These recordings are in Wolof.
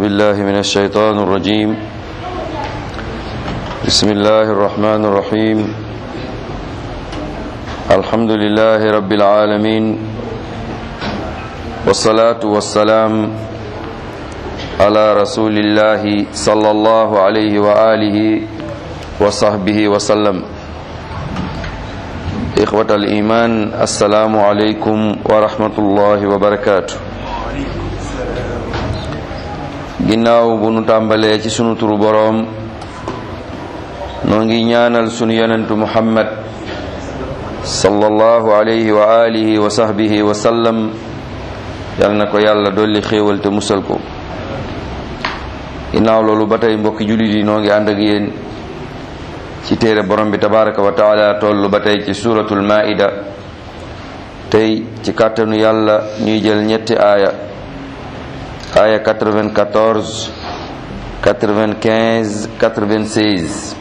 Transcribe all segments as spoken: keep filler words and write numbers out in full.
بالله من الشيطان الرجيم بسم الله الرحمن الرحيم الحمد لله رب العالمين والصلاة والسلام على رسول الله صلى الله عليه وآله وصحبه وسلم إخوة الإيمان السلام عليكم ورحمة الله وبركاته ginnaaw bu nu tàmbalee ci sunu turu boroom noo ngi ñaanal sunu yonentu Muhammad sallallahu alayhi wa alihi wa sahbihi wa sallam yal na ko yàlla dolli xéewal te musal ko ginnaaw loolu ba tey mbokki jullit yi noo ngi ànd ak yéen ci téere borom bi tabaraka wa taala tollu ba tey ci suratul maida tey ci kàttanu yàlla ñuy jël ñetti aaya aaya quatre-vingt-quatorze quatre-vingt-quinze quatre-vingt-seize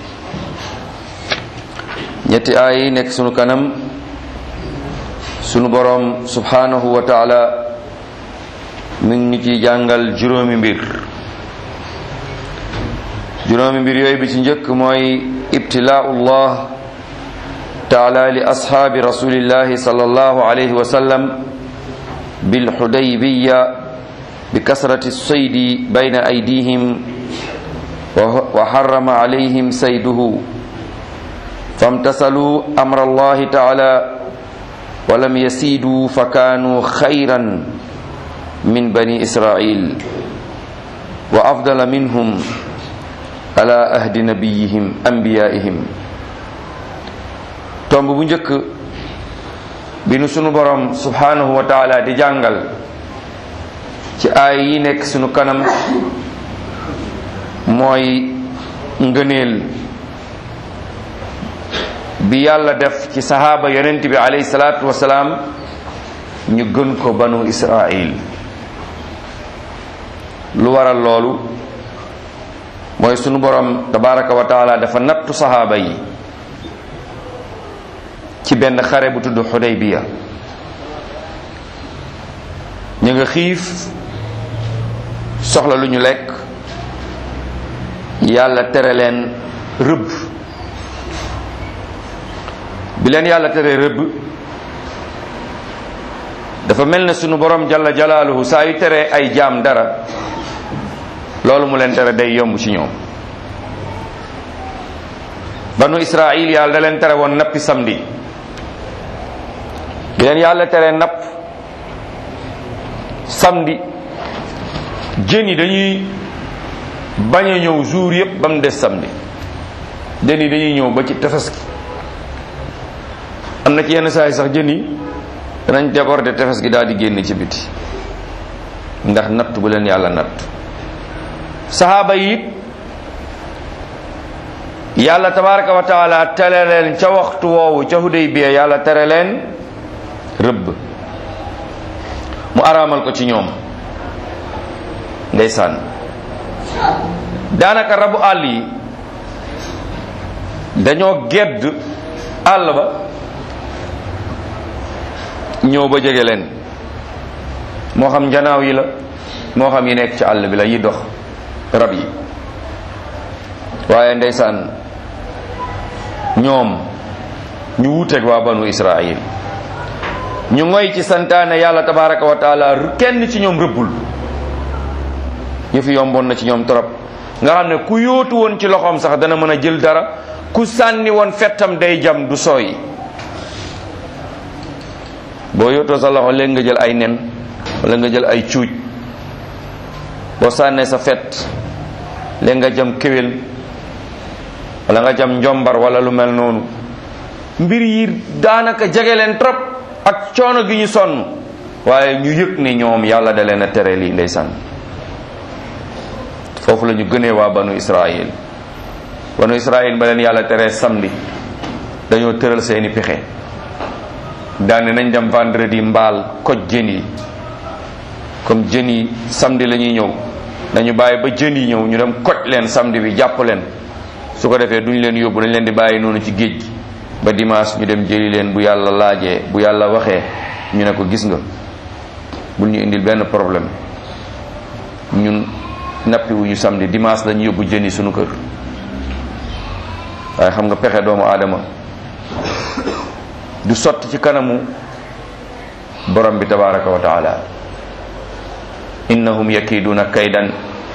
ñetti aaya yi nekk sunu kanam sunu boroom subhanahu wa taala mi ngi ñu ciy jàngal juróomi mbir juróomi mbir yooyu bi ci njëkk mooy ibtilaa'ullah taala li ashaabi rasulillahi sallallahu alayhi wa sallam bil hudaybiya bi kasrati saydi bayna aydihim wa harrama alayhim sayduhu famtasalu amra allahi taala wa lam yasidu fa kaanu xayran min bani israil wa afdala minhum ala ahdi nabiyihim anbiyaihim tomb bu njëkk bi nu sunu borom subhanahu wa taala di jàngal ci aay yi nekk sunu kanam mooy ngëneel bi yàlla def ci sahaaba yonent bi alayhi salaatu wasalaam ñu gën ko banu israil lu waral loolu mooy sunu borom tabaraka wa taala dafa nattu sahaaba yi ci benn xare bu tudd Xudaybiya ñu nga xiif soxla lu ñu lekk yàlla tere leen rëbb bi leen yàlla tere rëbb dafa mel ne sunu borom jalla jalaaluhu saa yu tere ay jaam dara loolu mu leen tere day yomb ci ñoom banu Israil yàlla da leen tere woon nappi samedi bi leen yàlla tere napp samedi jën yi dañuy bañ a ñëw jour yépp ba mu des samedi jën yi dañuy ñëw ba ci tefes gi am na ci yenn saa yi sax jën yi danañ déborder tefes gi daal di génn ci biti ndax natt bu leen yàlla natt saxaaba yi it yàlla tabaraka wa taala tere leen ca waxtu woowu ca Hudaybiya yàlla tere leen rëbb mu araamal ko ci ñoom ndeysaan daanaka rabu àll yi dañoo gedd àll ba ñëw ba jege leen moo xam njanaaw yi la moo xam yi nekk ci àll bi la yi dox rab yi waaye ndeysaan ñoom ñu wuuteeg waa banu Israil ñu ngoy ci santaane yàlla tabaraka wa taala kenn ci ñoom rëbbul yëfi yomboon na ci ñoom trop nga xam ne ku yóotu woon ci loxoom sax dana mën a jël dara ku sànni woon fettam day jam du sooy boo yóotoo sa loxo léegi nga jël ay nen wala nga jël ay cuuj boo sànnee sa fet léegi nga jam kéwél wala nga jam njombar wala lu mel noonu mbir yi daanaka jege leen trop ak coono gi ñu sonn waaye ñu yëg ne ñoom yàlla da leen a tere lii ndeysaan foofu la ñu gënee waa banu Israil banu Israil ba leen yàlla tere samedi dañoo tëral seeni pexe daane nañ dem vendredi mbaal koj jën yi comme jën yi samedi la ñuy ñëw nañu bàyyi ba jën yi ñëw ñu dem koj leen samedi bi jàpp leen su ko defee duñ leen yóbbu dañ leen di bàyyi noonu ci géej gi ba dimanche ñu dem jëli leen bu yàlla laajee bu yàlla waxee ñu ne ko gis nga bul ñu indil benn problème ñun nappi wu ñu samedi dimanche lañu yóbbu jën yi sunu kër. waaye xam nga pexe doomu aadama du sotti ci kanamu borom bi tabaraka wa taala. innahum yakiiduna kaydan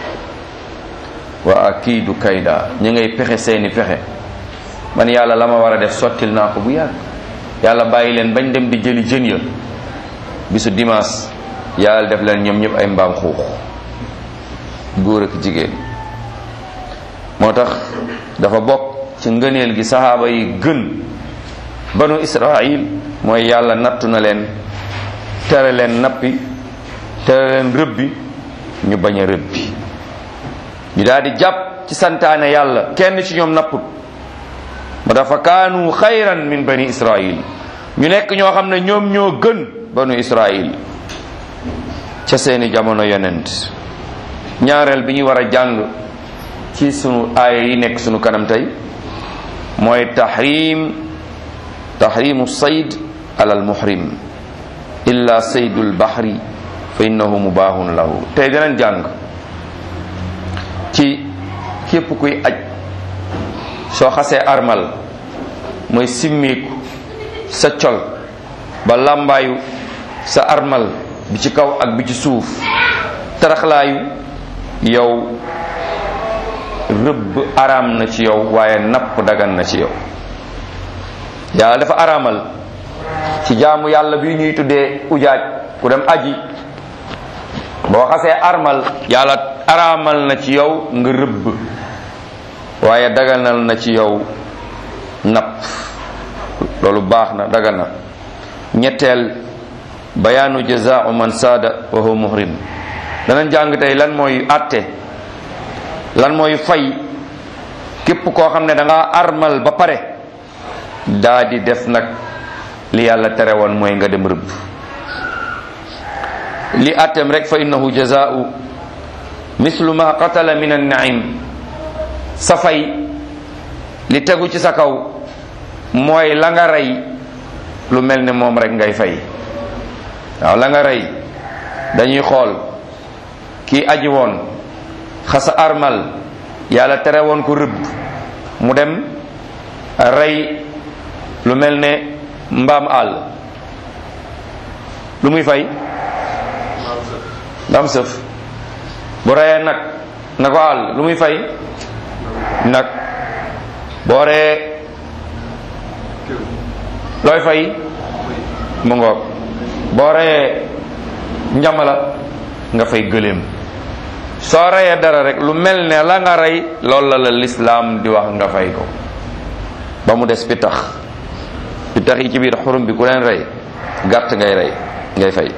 wa akiidu kayda, ñu ngay pexe seeni pexe. man yàlla la ma war a def sottil naa ko bu yàgg. yàlla bàyyi leen bañ dem di jëli jën ya bisu dimanche yàlla def leen ñoom ñëpp ay mbaam xuux, góor ak jigéen. moo tax dafa bokk ci ngëneel gi saxaaba yi gën banu Israil mooy yàlla nattu na leen, tere leen nappi, tere leen rëbbi, ñu bañ a rëbbi. ñu daal di jàpp ci santaane yàlla, kenn ci ñoom napput. ma dafa kaanu xayran min bani Israil, ñu nekk ñoo xam ne ñoom ñoo gën banu Israil ca seeni jamono yonent. ñaareel bi ñu war a jàng ci sunu aaya yi nekk sunu kanam tey mooy tahrim tahrimu sayd ala al muhrim illa saydul bahri fa innahu mubahun lahu. tey dinañ jàng ci képp kuy aj soo xasee armal mooy simmiku sa col ba làmbaayu sa armal bi ci kaw ak bi ci suuf, taraxlaayu, yow rëbb araam na ci yow waaye napp dagan na ci yow. yàlla dafa araamal ci jaamu yàlla bi ñuy tuddee ujaaj, ku dem aji boo xasee armal yàlla araamal na ci yow nga rëbb waaye daganal na ci yow napp. loolu baax na, dagan na. ñetteel bayaanu jazaa'u man saada wa huwa muhrim. danañ jàng tey lan mooy àtte, lan mooy fay képp koo xam ne da nga armal ba pare daa di def nag li yàlla tere woon mooy nga dem rëbb. li àtteem rek fa innahu jazaa'u mislu ma qatala min an-na'im. sa fay li tegu ci sa kaw mooy la nga rey lu mel ne moom rek ngay fay. waaw la nga rey dañuy xool kii aji woon xasa armal yàlla tere woon ko rëbb, mu dem rey lu mel ne mbaam àll, lu muy fay? mbaam sëf. bu reyee nag na ko àll lu muy fay? nag. boo reyee looy fay? mu ngoog. boo reyee njamala nga fay gëléem. soo reyee dara rek lu mel ne la nga rey loolu la la lislaam di wax nga fay ko, ba mu des pitax. pitax yi ci biir xurum bi ku leen rey gàtt ngay rey ngay fay.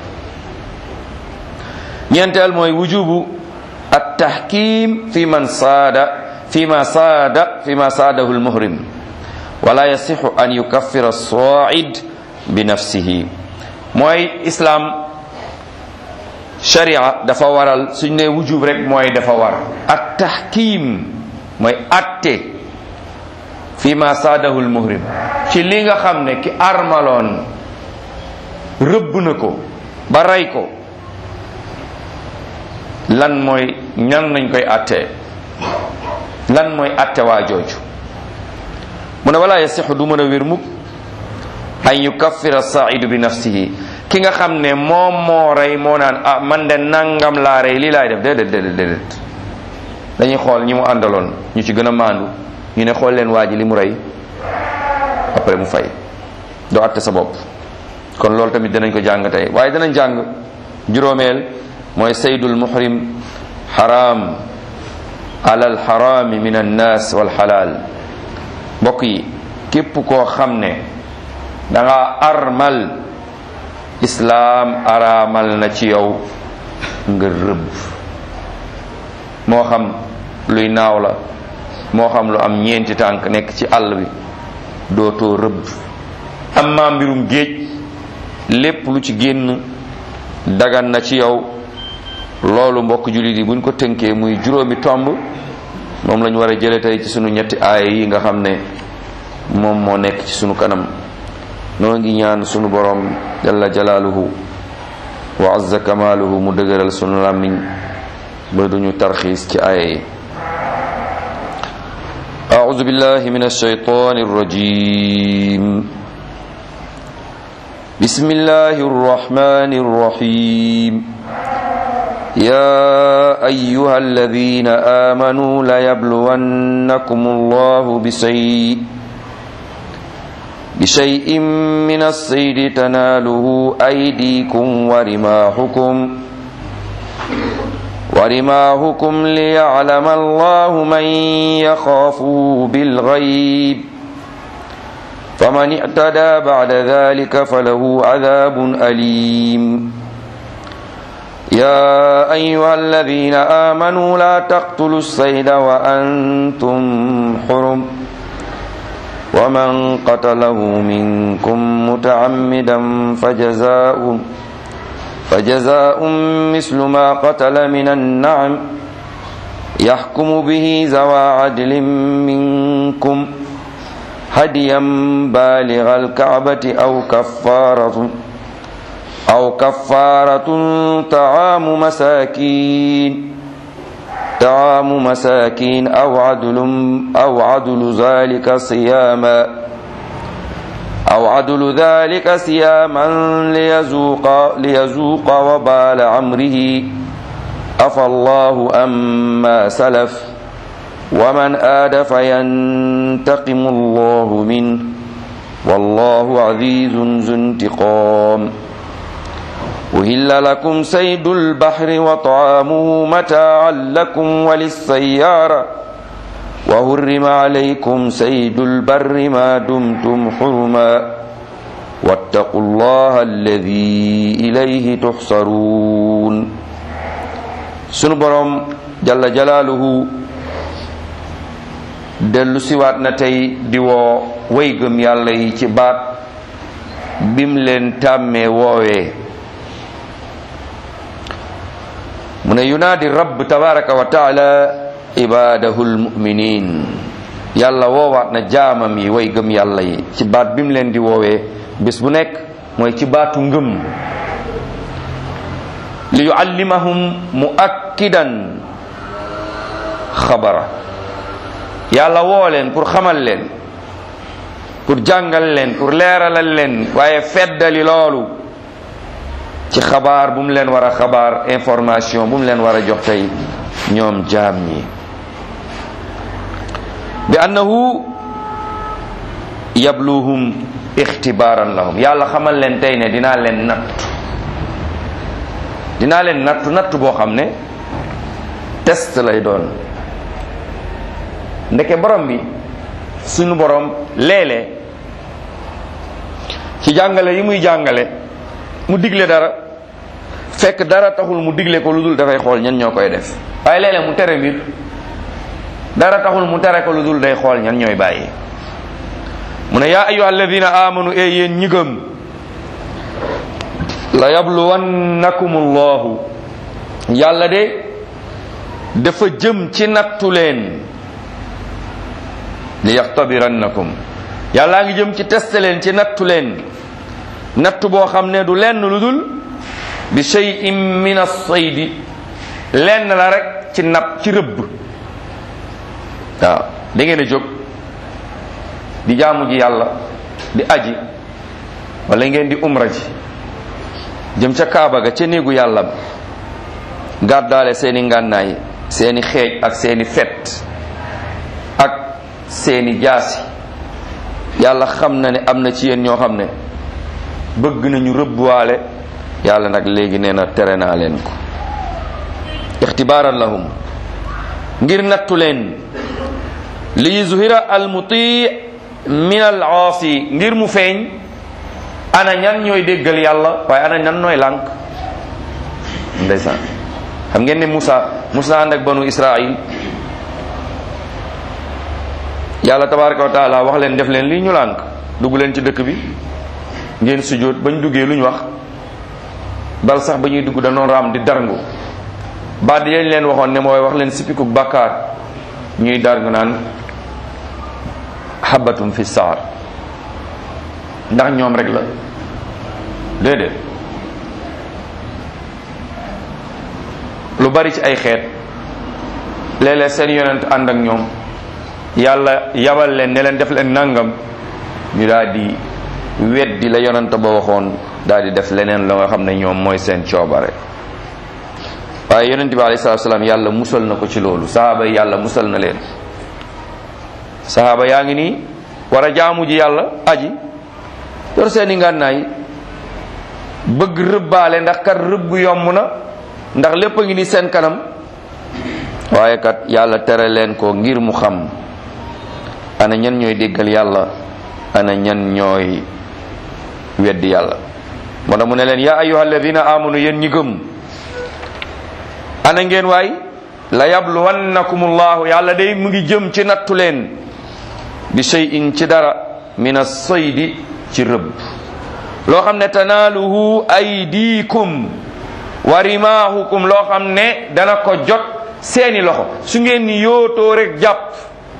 ñeenteel mooy wujubu at tahkim fi man saada fi ma saada fi ma saadahu al muhrim wala yasixu an yukaffira as-sa'id bi nafsihi. mooy islam sharia dafa waral, suñ ne wujub rek mooy dafa war. at tahkim mooy atte fi ma saadahu al muhrim, ci li nga xam ne ki armaloon rëbb na ko ba rey ko, lan mooy ñan nañ koy attee, lan mooy atte waa jooju. mu ne wala yasixu du mën a wér mukk an yukaffira saidu bi nafsihi, ki nga xam ne moom moo rey moo naan ah man de nangam laa rey lii laay def. déedéet déedéet déedéet dañuy xool ñi mu àndaloon ñu ci gën a maandu, ñu ne xool leen waa ji li mu rey après mu fay, doo atte sa bopp. kon loolu tamit danañ ko jàng tey. waaye danañ jàng juróomeel mooy saydul muhrim xaraam ala al xaraami min annaas wal xalaal. mbokk yi képp koo xam ne da nga armal, islaam araamal na ci yow nga rëbb. moo xam luy naaw la, moo xam lu am ñeenti tànk nekk ci àll bi, dootoo rëbb. amma mbirum géej lépp lu ci génn dagan na ci yow. loolu mbokk jullit yi buñ ko tënkee muy juróomi tomb, moom lañu war a jële tey ci sunu ñetti aaya yi nga xam ne moom moo nekk ci sunu kanam. noo ngi ñaan sunu borom jalla jalaaluhu wa azza kamaaluhu mu dëgëral sunu làmmiñ ba duñu tarxiis ci aaya yi. a'uuzu billahi min ash-shaytaani r-rajiim. bismillahi r-rahmaani r-rahiim. yaa ayyuha alladhiina aamanuu layabluwannakum allahu bishay bishay'in min as-saydi tanaaluhu aydiikum wa rimaahukum ورماهكم ليعلم الله من يخافه بالغيب فمن اعتدى بعد ذلك فله عذاب أليم يا أيها الذين آمنوا لا تقتلوا الصيد وأنتم حرم ومن قتله منكم متعمدا فجزاء فجزاء مثل ما قتل من النعم يحكم به ذوى عدل منكم هديا بالغ الكعبة أو كفارة أو كفارة طعام مساكين طعام مساكين أو عدل أو عدل ذلك صياما أو عدل ذلك صياما ليذوق ليذوق وبال أمره عفى الله عما سلف ومن عاد فينتقم الله منه والله عزيز ذو انتقام أحل لكم صيد البحر وطعامه متاعا لكم وللسيارة وحرم عليكم صيد البر ما دمتم حرما واتقوا الله الذي إليه تحشرون. sunu Boroom jalla jalaaluhu dellu siwaat na tey di woo way gëm yàlla yi ci baat bim leen tàmmee woowee mu ne yunaadi rabb tabaraka wa taala ibadahul mu'minin. yàlla woowaat na jaamam yi way gëm yàlla yi ci baat bi mu leen di woowee bés bu nekk mooy ci baatu ngëm li yuallimahum muakkidan xabara. yàlla woo leen pour xamal leen, pour jàngal leen, pour leeralal leen, waaye feddali loolu ci xabaar bu mu leen war a xabaar, information bu mu leen war a jox tey ñoom jaam ñi bi annahu yabluhum ixtibaaran lahum. yàlla xamal leen tey ne dinaa leen nattu dinaa leen nattu nattu boo xam ne test lay doon. ndeke borom bi suñu borom léeg-léeg ci jàngale yi muy jàngale mu digle dara fekk dara taxul mu digle ko lu dul dafay xool ñan ñoo koy def. waaye léeg-léeg mu tere mbir dara taxul mu tere ko lu dul day xool ñan ñooy bàyyi. mu ne yaa ayyuha alladina amanu e yéen ñi gëm la yabluwannakum allahu. yàlla de dafa jëm ci nattu leen li yaxtabirannakum. yàllaa ngi jëm ci teste leen, ci nattu leen, nattu boo xam ne du lenn lu dul bi shay'in min as-saydi, lenn la rek ci napp, ci rëbb. waaw da ngeen a jóg di jaamu ji yàlla, di aji, wala ngeen di umra ji jëm ca Kaaba ga, ca néegu yàlla ba, gàddaale seeni ngànnaay, seeni xeej ak seeni fet ak seeni jaasi. yàlla xam na ne am na ci yéen ñoo xam ne bëgg nañu rëbbwaale. yàlla nag léegi nee na tere naa leen ko ixtibaaran lahum, ngir nattu leen. li yuzhira al muti min al aasi, ngir mu feeñ ana ñan ñooy déggal yàlla waaye ana ñan nooy lànk. ndeysaan xam ngeen ne Musa Musa ànd ak banu Israil, yàlla tabaraka wa taala wax leen def leen lii ñu lànk. dugg leen ci dëkk bi ngeen sujjóot. bañ duggee lu ñu wax, bal sax ba ñuy dugg danoon raam di darngu. baat yañ leen waxoon ne mooy wax leen sippiku bàkkaar, ñuy darngu naan habatum fi saar. ndax ñoom rek la? déedéet. lu bari ci ay xeet léeg-léeg seen yonent ànd ak ñoom yàlla yabal leen ne leen def leen nangam ñu daal di weddi la yonent ba waxoon daal di def leneen la nga xam ne ñoom mooy seen coobare. waaye yonent bi alayhi salaatu salaam yàlla musal na ko ci loolu, sahaaba yi yàlla musal na leen. sahaaba yaa ngi nii war a jaamu ji yàlla aji yor seeni ngànnaay bëgg rëbbaale ndax kat rëbb yomb na ndax lépp a ngi ni seen kanam, waaye kat yàlla tere leen ko ngir mu xam ana ñan ñooy déggal yàlla, ana ñan ñooy weddi yàlla. moo tax mu ne leen yaa ayyuha alladina amanu yéen ñi gëm, ana ngeen waay la yabluwannakum allahu, yàlla day mu ngi jëm ci nattu leen bi shay'in ci dara min as-saydi ci rëbb loo xam ne tanaaluhu aydikum wa rimaahukum, loo xam ne dana ko jot seeni loxo su ngeen ni yootoo rek jàpp.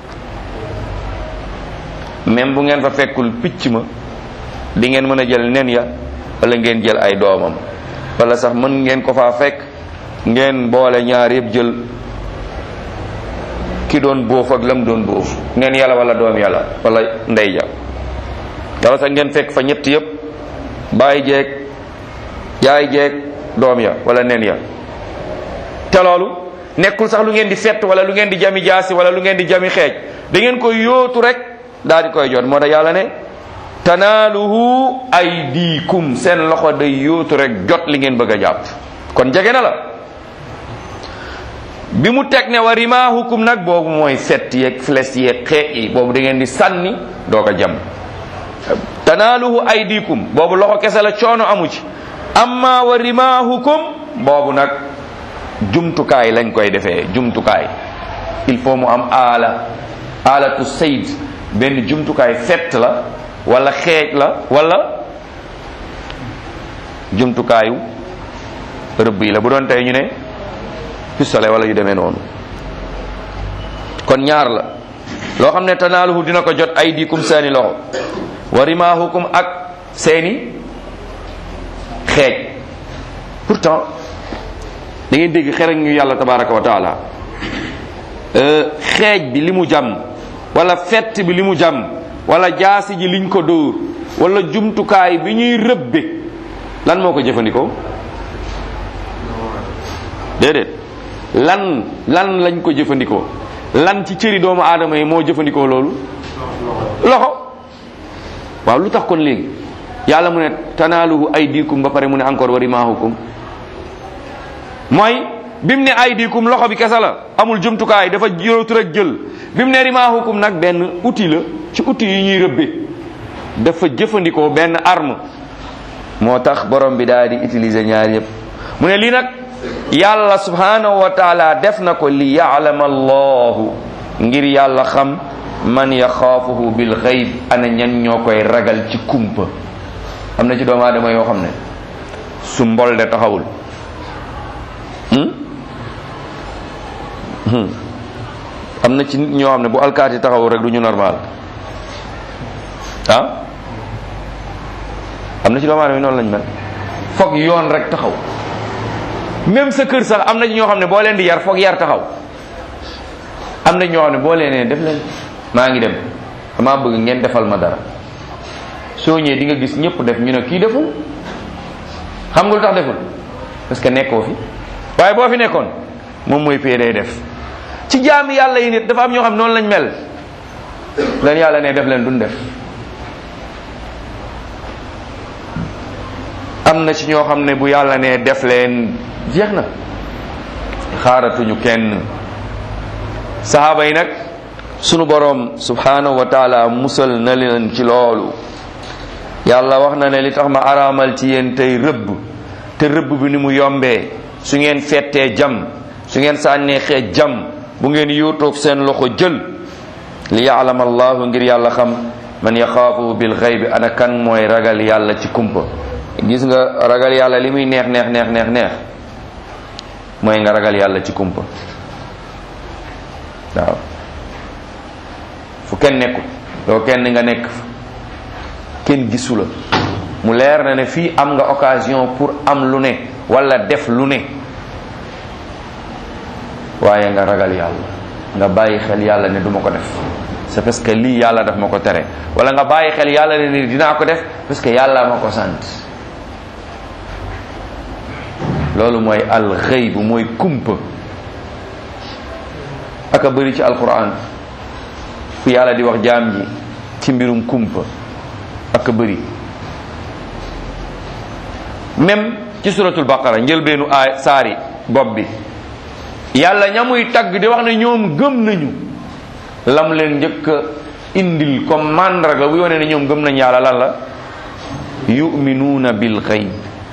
même bu ngeen fa fekkul picc ma di ngeen mën a jël nen ya wala ngeen jël ay doomam, wala sax mën ngeen ko faa fekk ngeen boole ñaar yëpp jël ki doon bóof ak lam doon bóof, nen yàlla wala doom yàlla wala ndey ja, wala sax ngeen fekk fa ñett yëpp bàyyi jeeg yaay jeeg doom ya wala nen ya. te loolu nekkul sax lu ngeen di fett wala lu ngeen di jami jaasi wala lu ngeen di jami xeej, da ngeen koy yóotu rek daal di koy jot. moo tax yàlla ne tanaaluhu aydikum, seen loxo day yóotu rek jot li ngeen bëgg a jàpp, kon jege na la. bi mu teg ne wa rimaahukum nag boobu mooy fett yeeg flèche yeeg xeej yi, boobu da ngeen di sànni doo ko jam. tanaaluhu aydikum boobu loxo kese la, coono amu ci. amma wa rimaahukum boobu nag jumtukaay lañ koy defee, jumtukaay il faut mu am aala aalatu sayd, benn jumtukaay fett la wala xeej la wala jumtukaayu rëbb yi la. bu doon tey ñu ne pistolet wala yu demee noonu. kon ñaar la loo xam ne tanaaluhu dina ko jot aydikum seeni loxo, wa rimaahukum ak seeni xeej. pourtant da ngeen dégg xereñ ñu yàlla tabaraka wa taala, xeej bi li mu jam wala fett bi li mu jam wala jaasi ji liñ ko dóor wala jumtukaay bi ñuy rëbbe lan moo ko jëfandikoo? déedéet, lan lan lañ ko jëfandikoo? lan ci cëri doomu aadama yi moo jëfandikoo loolu? loxo. waaw lu tax kon léegi yàlla mu ne tanaaluhu aydikum ba pare mu ne encore wa rimaahukum? mooy bi mu ne aydikum loxo bi kese la, amul jumtukaay, dafa yóotu rek jël. bi mu ne rimaahukum nag benn outil la ci outil yi ñuy rëbbe, dafa jëfandikoo benn arme. moo tax borom bi daal di utiliser ñaar yëpp. mu ne lii nag yàlla subhanahu wa taala def na ko li ya'lama allahu, ngir yàlla xam man yaxaafuhu bil xayb, ana ñan ñoo koy ragal ci kumpa. am na ci doomu aadama yoo xam ne su mbol de taxawul am na ci nit ñoo xam ne bu alkaati taxawul rek du ñu normal. ah am na ci doomu aadama yi noonu lañ mel, foog yoon rek taxaw. même sa kër sax am na ci ñoo xam ne boo leen di yar foog yar taxaw. am na ñoo xam ne boo leen nee def leen maa ngi dem damaa bëgg ngeen defal ma dara, soo ñëwee di nga gis ñëpp def ñu ne kii deful. xam nga lu tax deful? parce que nekkoo fi. waaye boo fi nekkoon moom mooy pay day def. ci jaami yàlla yi nit dafa am ñoo xam noonu lañ mel, leen yàlla ne def leen duñ def. am na ci ñoo xam ne bu yàlla ne def leen jeex na, xaaratuñu kenn. sahaaba yi nag sunu boroom subhanahu wa taala musal na leen ci loolu. yàlla wax na ne li tax ma araamal ci yéen tey rëbb, te rëbb bi ni mu yombee, su ngeen fettee jam, su ngeen sànnee xeej jam, bu ngeen yuutoog seen loxo jël. li ya'lama allahu, ngir yàlla xam man yaxaafu bil xaybi, ana kan mooy ragal yàlla ci kumpa. gis nga ragal yàlla li muy neex neex neex neex neex mooy nga ragal yàlla ci kumpa. waaw fu kenn nekkul doo kenn nga nekk fa, kenn gisu la, mu leer na ne fii am nga occasion pour am lu ne wala def lu ne. waaye nga ragal yàlla, nga bàyyi xel yàlla ne duma ko def c'est parce que lii yàlla daf ma ko tere, wala nga bàyyi xel yàlla ne ni dinaa ko def parce que yàlla ma ko sant. loolu mooy alxayb, mooy kumpa. aka bëri ci alquran fu yàlla di wax jaam ji ci mbirum kumpa, aka bëri. même ci suratul baqara njëlbeenu aay saari bopp bi yàlla ñamuy tagg di wax ne ñoom gëm nañu, lam leen njëkk a indil comme mandarga bu yone ne ñoom gëm nañ yàlla lan la? yuminuuna bil xayb,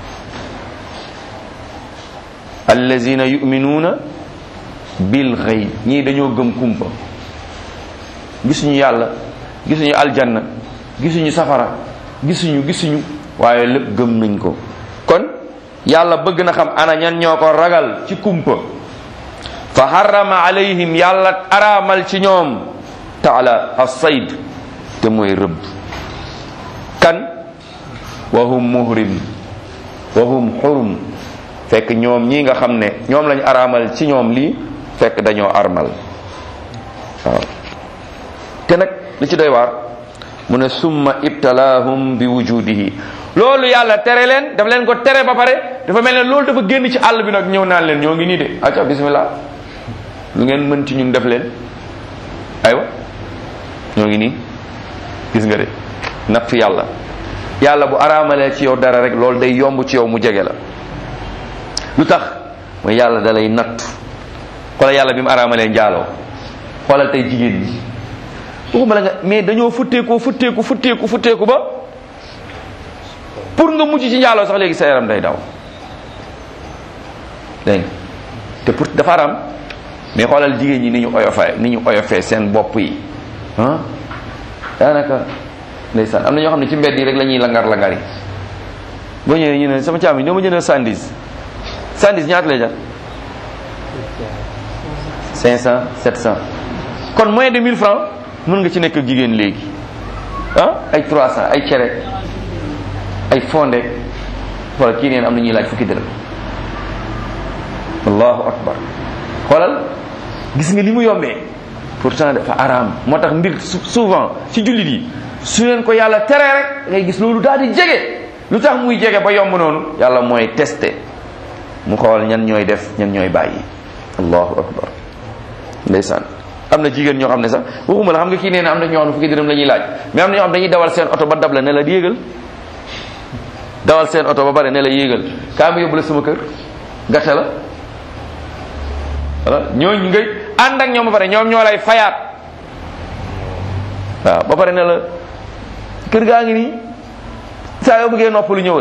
allazina yuminuuna bil xayb, ñii dañoo gëm kumpa, gisuñu yàlla, gisuñu aljanna, gisuñu safara, gisuñu gisuñu waaye lépp gëm nañ ko. kon yàlla bëgg na xam ana ñan ñoo ko ragal ci kumpa. fa harrama alayhim, yàlla araamal ci ñoom taala as-sayd, te mooy rëbb. kan wa hum muhrim wa hum xurum, fekk ñoom ñii nga xam ne ñoom lañ araamal ci ñoom lii fekk dañoo armal. waaw te nag li ci doy waar mu ne summa ibtalaahum bi wujudihi, loolu yàlla tere leen, daf leen ko tere ba pare dafa mel ne loolu dafa génn ci àll bi nag ñëw naan leen ñoo ngi nii de acca bismillah, lu ngeen mën ci ñun def leen, aywa ñoo ngi nii, gis nga de nattu yàlla. yàlla bu araamalee ci yow dara rek loolu day yomb ci yow mu jege la. lu tax mooy yàlla da lay nattu. xoolal yàlla bi mu araamalee njaaloo, xoolal tey jigéen ñi waxuma la nga mais dañoo futteeku futteeku futteeku futteeku ba pour nga mucc ci njaaloo sax léegi sa yaram day daw, dégg nga te pour dafa araam. mais xoolal jigéen ñi ni ñu oyofee ni ñu oyofee seen bopp yi ah daanaka ndeysaan am na ñoo xam ne ci mbedd yi rek la ñuy langar langar yi. boo ñëwee ñu ne sama caam yi ñoo ma jëndal sandis sandis ñaata lay jar cinq cent sept cent kon moins de mille francs mën nga ci nekk ak jigéen léegi ah ay trois cent ay cere ay fonde wala kii neen am na ñuy laaj fukki dërëm. allahu akbar. xoolal gis nga ni mu yombee pourtant dafa araam. moo tax mbir souvent ci jullit yi su leen ko yàlla teree rek ngay gis loolu daal di jege. lu tax muy jege ba yomb noonu? yàlla mooy testé mu xool ñan ñooy def ñan ñooy bàyyi. allahu akbar. ndeysaan am na jigéen ñoo xam ne sax waxuma la xam nga kii nee na am na ñoo xam ne fukki dërëm la ñuy laaj mais am na ñoo xam dañuy dawal seen oto ba dab la ne la yéegal dawal seen oto ba pare ne la yéegal kaa ma yóbbu la sama kër gàtte la voilà ñooñu ngay ànd ak ñoom ba pare ñoom ñoo lay fayaat waaw ba pare ne la kër gaa ngi nii saa yoo bëggee noppalu ñëwal.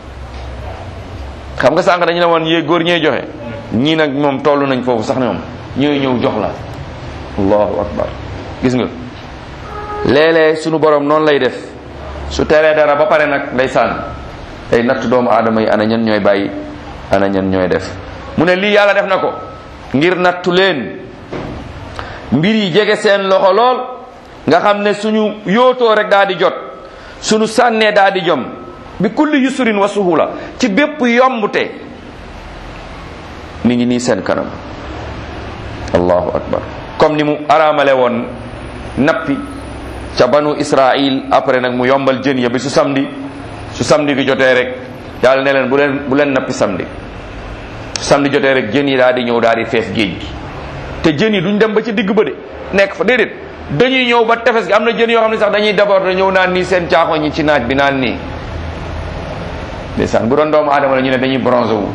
xam nga sànq dañu ne woon yéeg góor ñee joxe ñii nag moom toll nañ foofu sax ne moom ñooy ñëw jox la. allahu akbar. gis nga léeg-léeg sunu borom noonu lay def su teree dara ba pare nag ndeysaan day natt doomu aadama yi ana ñan ñooy bàyyi ana ñan ñooy def. mu ne lii yàlla def na ko ngir nattu leen mbir yi jege seen loxo lool nga xam ne suñu yootoo rek daa di jot suñu sànnee daa di jom bi kulli yusrin wa suhula ci bépp yombute mi ngi nii seen kanam. allahu akbar. comme ni mu araamale woon nappi ca banu Israil après nag mu yombal jën ya bi su samedi su samedi bi jotee rek yàlla ne leen bu leen bu leen nappi samedi su samedi jotee rek jën yi daal di ñëw daal di fees géej gi te jën yi duñ dem ba ci digg ba de nekk fa déedéet dañuy ñëw ba tefes gi. am na jën yoo xam ne sax dañuy d'abord ñëw naan nii seen caaxo ñi ci naaj bi naan nii ndeysaan bu doon doomu aadama la ñu ne dañuy bronze wu.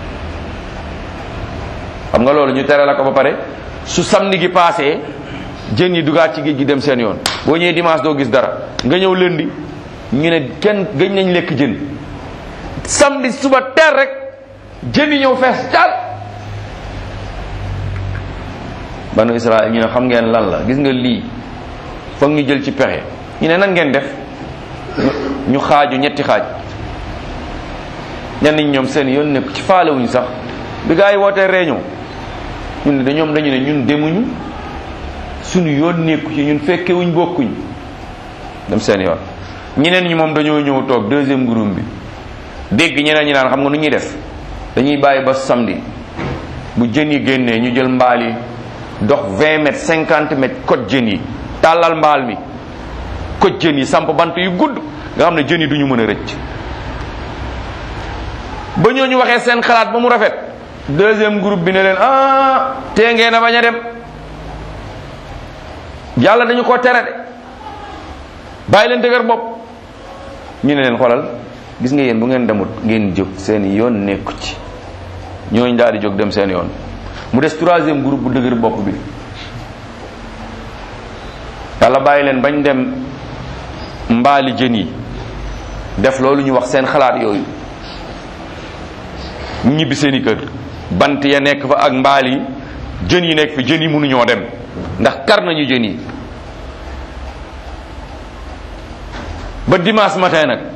xam nga loolu ñu tere la ko ba pare su samedi gi passé jën yi dugaat ci géej gi dem seen yoon. boo ñëwee dimanche doo gis dara nga ñëw lundi ñu ne kenn gëj nañ lekk jën samedi suba teel rek jën yi ñëw fees caal. banu Israël ñu ne xam ngeen lan la gis nga lii foog ñu jël ci pexe. ñu ne nan ngeen def ñu xaaju ñetti xaaj ñenn ñi ñoom seen yoon nekk ci faalewuñ sax bi gaa yi wootee réunion ñun de ñoom dañu ne ñun demuñu suñu yoon nekku ci ñun fekkewuñ bokkuñ dem seen yoon. ñeneen ñi moom dañoo ñëw toog deuxième groupe bi dégg ñeneen ñi naan xam nga nu ñuy def dañuy bàyyi ba samedi bu jën yi génnee ñu jël mbaal yi dox vingt mètres cinquante mètres koj jën yi tàllal mbaal mi koj jën yi samp bant yu gudd nga xam ne jën yi du ñu mën a rëcc. ba ñooñu waxee seen xalaat ba mu rafet deuxième groupe bi ne leen ah tee ngeen a bañ a dem yàlla dañu ko tere de bàyyi leen dëgër bopp. ñu ne leen xoolal gis nga yéen bu ngeen demut ngeen jóg seen yoon nekku ci. ñooñu daal di jóg dem seen yoon mu des troisième groupe bu dëgër bopp bi yàlla bàyyi leen bañ dem mbaali jën yi def loolu ñu wax seen xalaat yooyu ñibbi seeni kër bant ya nekk fa ak mbaal yi jën yi nekk fi jën yi mënuñoo dem ndax kar nañu jën yi. ba dimanche matin nag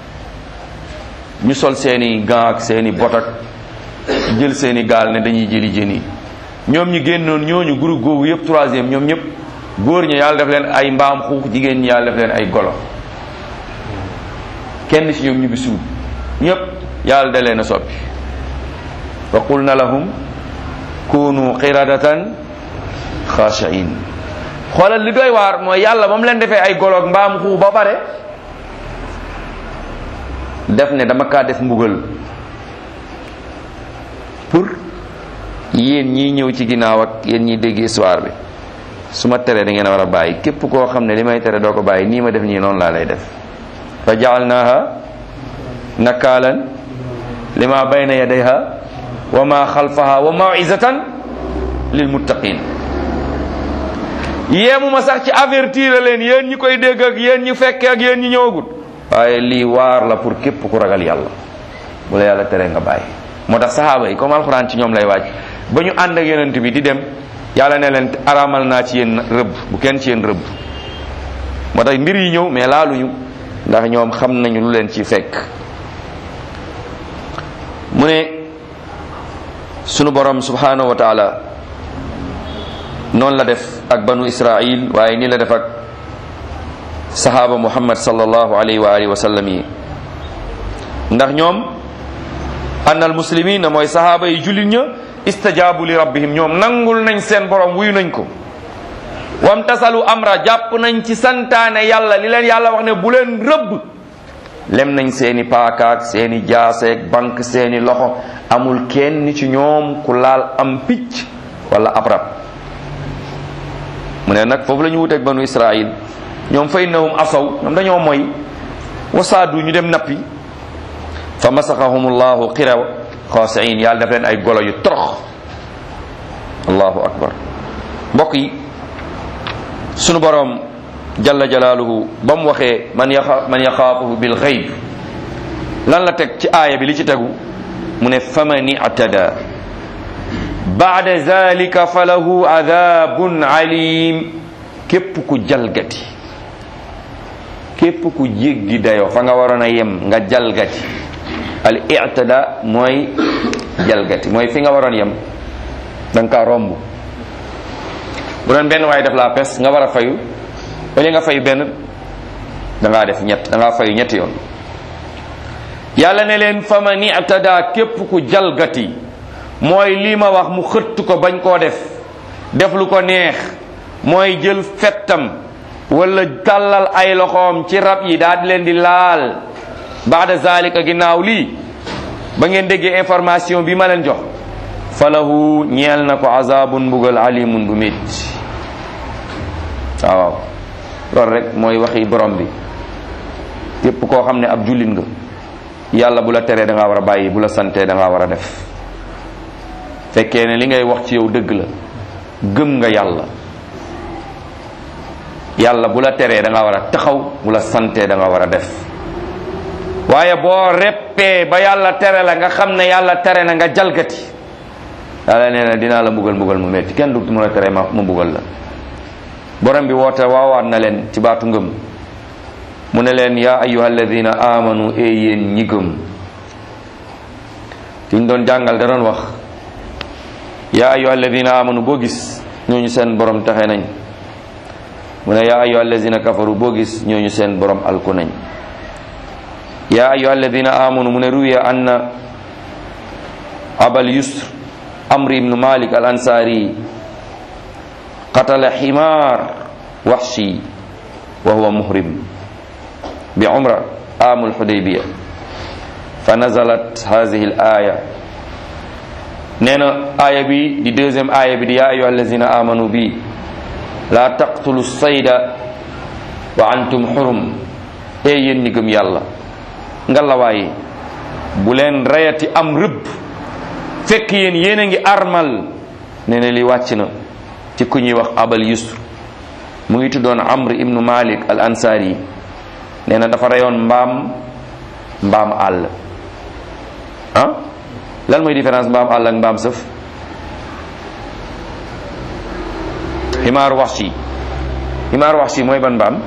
ñu sol seeni gants ak seeni bot ak jël seeni gaal ne dañuy jëli jën yi ñoom ñi génnoon ñooñu groupe googu yëpp troisième ñoom ñëpp góor ñi yàlla def leen ay mbaam xuux jigéen ñi yàlla def leen ay golo kenn ci ñoom ñu bi suud ñëpp yàlla da leen a soppi wa qulna lahum kunu qiradatan khashi'in. xoolal li doy waar mooy yàlla ba mu leen defee ay golo ak mbaam xuux ba pare def ne dama kaa def mbugal pour yéen ñii ñëw ci ginnaaw ak yéen ñiy dégg histoire bi su ma teree da ngeen a war a bàyyi képp koo xam ne li may tere doo ko bàyyi nii ma def nii noonu laa lay def. fa ja'alnaha nakaalan lima bayna yadayha wa ma xalfaha wa maw'izatan lil muttaqin. yéemuma sax ci avertir leen yéen ñi koy dégg ak yéen ñi fekke ak yéen ñi ñëwagut waaye lii waar la pour képp ku ragal yàlla bu la yàlla tere nga bàyyi. moo tax saxaaba yi comme alxuraan ci ñoom lay wàcc ba ñu ànd ak yonent bi di dem yàlla ne leen araamal naa ci yéen rëbb bu kenn ci yéen rëbb. moo tax mbir yi ñëw mais laaluñu ndax ñoom xam nañu lu leen ci fekk. mu ne sunu borom subhanahu wa taala noonu la def ak banu Israil waaye nii la def ak sahaaba Muhammad sallallahu alayhi wa alihi wa sallam yi ndax ñoom annal muslimina mooy sahaaba yi jullit ña istajaabu li rabbihim ñoom nangul nañ seen borom wuyu nañ ko wam tasalu amra jàpp nañ ci santaane yàlla li leen yàlla wax ne bu leen rëbb lem nañ seeni paakaak seeni jaaseek bank seeni loxo amul kenn ci ñoom ku laal am picc wala ab rab mu ne nag foofu la ñu wuteeg banu Israil ñoom fa innahum asaw ñoom dañoo moy wasaadu ñu dem nappi fa masaxahum allahu xiraw xaasiin yàlla def leen ay golo yu torox allahu akbar. mbokk yi sunu borom jalla jalaaluhu ba mu waxee man yaxa man yaxaafuhu bil xayb lan la teg ci aaya bi li ci tegu mu ne faman i'tada baada zalika falahu adabun alim képp ku jalgati képp ku jéggi dayoo fa nga waroon a yem nga jalgati al i'tada mooy jalgati mooy fi nga waroon yem da nga kaa romb bu doon benn waaye def la pes nga war a fayu wala nga fayu benn da ngaa def ñett da ngaa fayu ñetti yoon yàlla ne leen fa man i'tada képp ku jalgati mooy lii ma wax mu xëtt ko bañ koo def def lu ko neex mooy jël fettam wala tàllal ay loxoom ci rab yi daal di leen di laal baada zalika ginnaaw lii ba ngeen déggee information bi ma leen jox falahu ñeel na ko azabun mbugal alimun bu métti waaw loolu rek mooy waxi borom bi képp koo xam ne ab jullit nga yàlla bu la teree da ngaa war a bàyyi bu la santee da ngaa war a def fekkee ne li ngay wax ci yow dëgg la gëm nga yàlla yàlla bu la teree da ngaa war a taxaw bu la santee da nga war a def waaye boo reppee ba yàlla tere la nga xam ne yàlla tere na nga jalgati yàlla nee na dinaa la mbugal mbugal mu metti kenn du mën a tere ma mu mbugal la borom bi woote waawaat na leen ci baatu ngëm mu ne leen yaa ayyuha alladina amanu e yéen ñi gëm ci ñu doon jàngal da doon wax yaa ayyuha alladina amanu boo gis ñooñu seen borom taxe nañ mu ne yaa ayyuha alladina kafaru boo gis ñooñu seen borom alku nañ yaa ayyuha alladina amanu mu ne ruwiya anna abal yusr amr ibnu malik al ansari qatala himar wahshi wa huwa muhrim bi umra amul hudaybiya fa nazalat hadhihi al aya nee na aaya bi di deuxième aaya bi di yaa ayyuha allazina amanu bi la taqtulu sayda wa antum xurum e yéen ñi gëm yàlla ngalawaay bu leen rayati am rëbb fekk yéen yéen a ngi armal nee na li wàcc na ci ku ñuy wax abal yusr mu ngi tuddoon amr ibnu malik al ansari nee na dafa rayoon mbaam mbaam àll ah lan mooy différence mbaam àll ak mbaam sëf ximaar waxshi ximaar waxshi mooy ban mbaam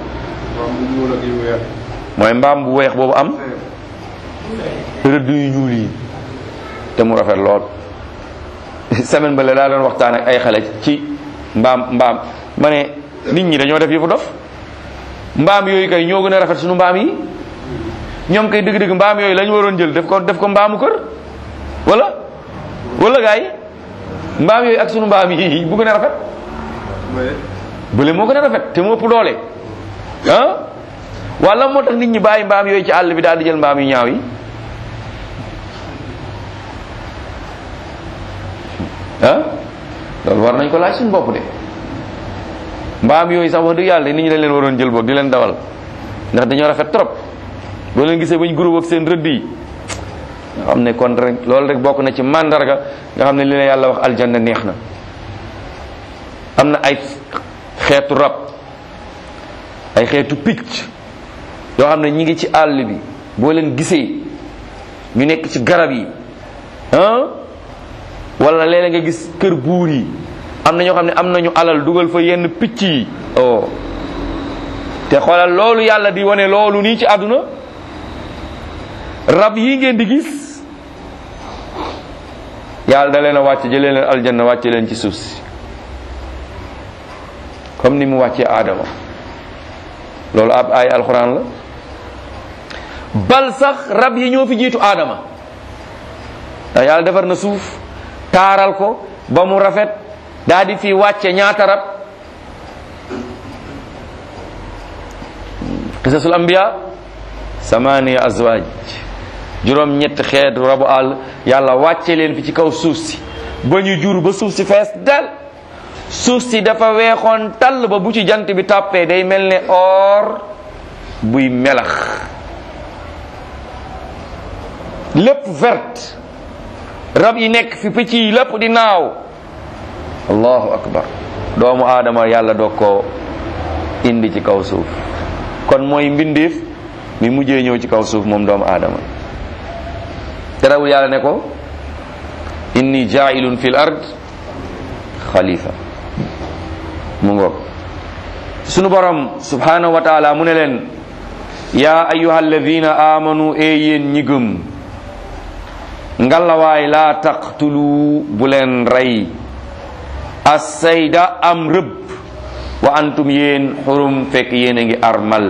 mooy mbaam bu weex boobu am rëdd yu ñuul yi te mu rafet lool semaine ba la daa doon waxtaan ak ay xale ci mbaam mbaam ma ne nit ñi dañoo def yëfu dof mbaam yooyu kay ñoo gën a rafet suñu mbaam yi ñoom kay dëgg-dëgg mbaam yooyu lañu waroon jël def ko def ko mbaamu kër wala wala gaay mbaam yooyu ak sunu mbaam yi bu gën a rafet bële moo gën a rafet te moo ëpp doole ah wala moo tax nit ñi bàyyi mbaam yooyu ci àll bi daal di jël mbaam yu ñaaw yi ah loolu war nañ ko laaj suñu bopp de mbaam yooyu sax wax dëgg yàlla nit ñi dañ leen waroon jël boog di leen dawal ndax dañoo rafet trop boo leen gisee bañ groupe ak seen rëdd yi nga xam ne kon rek loolu rek bokk na ci mandarga nga xam ne li la yàlla wax aljanna neex na am na ay xeetu rab ay xeetu picc yoo xam ne ñi ngi ci àll bi boo leen gisee ñu nekk ci garab yi ah wala léeg-léeg nga gis kër buur yi am na ñoo xam ne am nañu alal dugal fa yenn picc yi oh te xoolal loolu yàlla di wane loolu nii ci àdduna rab yi ngeen di gis yàlla da leen a wàcce jëlee leen aljanna wàcce leen ci suuf si comme ni mu wàccee aadama loolu ab ay alxuraan la bal sax rab yi ñoo fi jiitu aadama ndax yàlla defar na suuf taaral ko ba mu rafet daal di fi wàcce ñaata rab qisasul anbiya samaniya azwaaj juróom ñett xeetu rabu àll yàlla wàcce leen fi ci kaw suuf si ba ñu jur ba suuf si fees del suuf si dafa weexoon tàll ba bu ci jant bi tàppee day mel ne or buy melax lépp verte rab yi nekk fi picc yi lépp di naaw allahu akbar doomu aadama yàlla doog koo indi ci kaw suuf kon mooy mbindeef mi mujjee ñëw ci kaw suuf moom doomu aadama terewul yàlla ne ko inni jaa'ilun fil ard xalifa mu ngoog sunu borom subhanahu wa taala mu ne leen yaa ayyuha alladina amanu e yéen ñi gëm ngalawaay laa taqtulu bu leen rey as-sayda am rëbb wa antum yéen xurum fekk yéen a ngi armal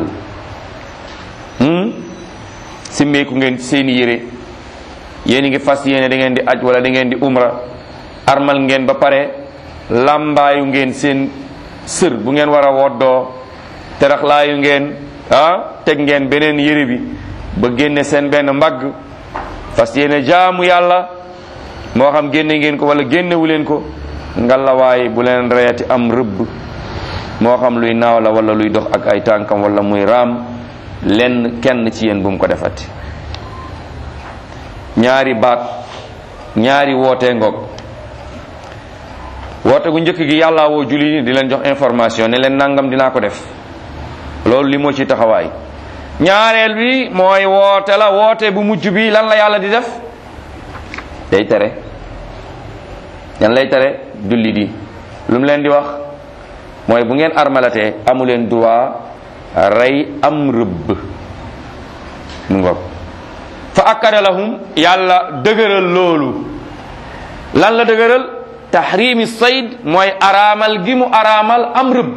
simmeeku ngeen seeni yére yéen a ngi fas yéene da ngeen di aj wala da ngeen di umra armal ngeen ba pare lambaayu ngeen seen sër bu ngeen war a woddoo teraxlaayu ngeen ah teg ngeen beneen yére bi ba génne seen benn mbagg fas yéene jaamu yàlla moo xam génne ngeen ko wala génnewu leen ko ngalawaay bu leen reyati am rëbb moo xam luy naaw la wala luy dox ak ay tànkam wala muy raam lenn kenn ci yéen bu mu ko defati ñaari baat ñaari wootee ngoog woote gu njëkk gi yàlla woo julli di leen jox information ne leen nangam dinaa ko def loolu li moo ci taxawaay ñaareel bi mooy woote la woote bu mujj bi lan la yàlla di def day tere yan lay tere julli di lu mu leen di wax mooy bu ngeen armalatee amu leen droit rey am rëbb mu ngoog fa akkada lahum yàlla dëgëral loolu lan la dëgëral tahrimi sayd mooy araamal gi mu araamal am rëbb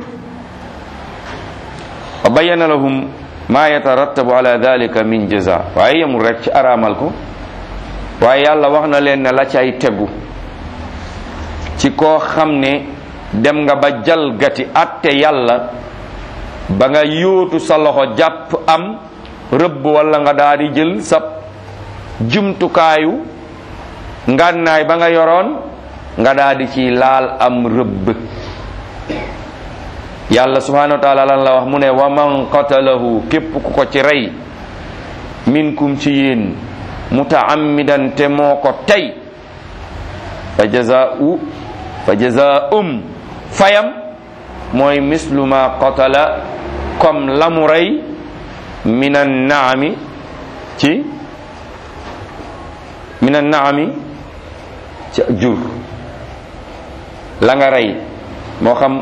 wa bayyana lahum ma yatarattabu ala dhalika min jaza waaye yemul rek ci araamal ko waaye yàlla wax na leen ne la cay tegu ci koo xam ne dem nga ba jalgati atte yàlla ba nga yóotu sa loxo jàpp am rëbb walla nga daal di jël sa jumtukaayu ngànnaay ba nga yoroon nga daal di ci laal am rëbb. yàlla subhanahu wa taala lan la wax mu ne wa man qatalahu képp ku ko ci rey minkum ci yéen mutaammidan te moo ko tey fa jazaa'u fa jazaa'um fayam mooy mislu ma qatala comme la mu rey minan naami ci minan naami ci jur la nga rey moo xam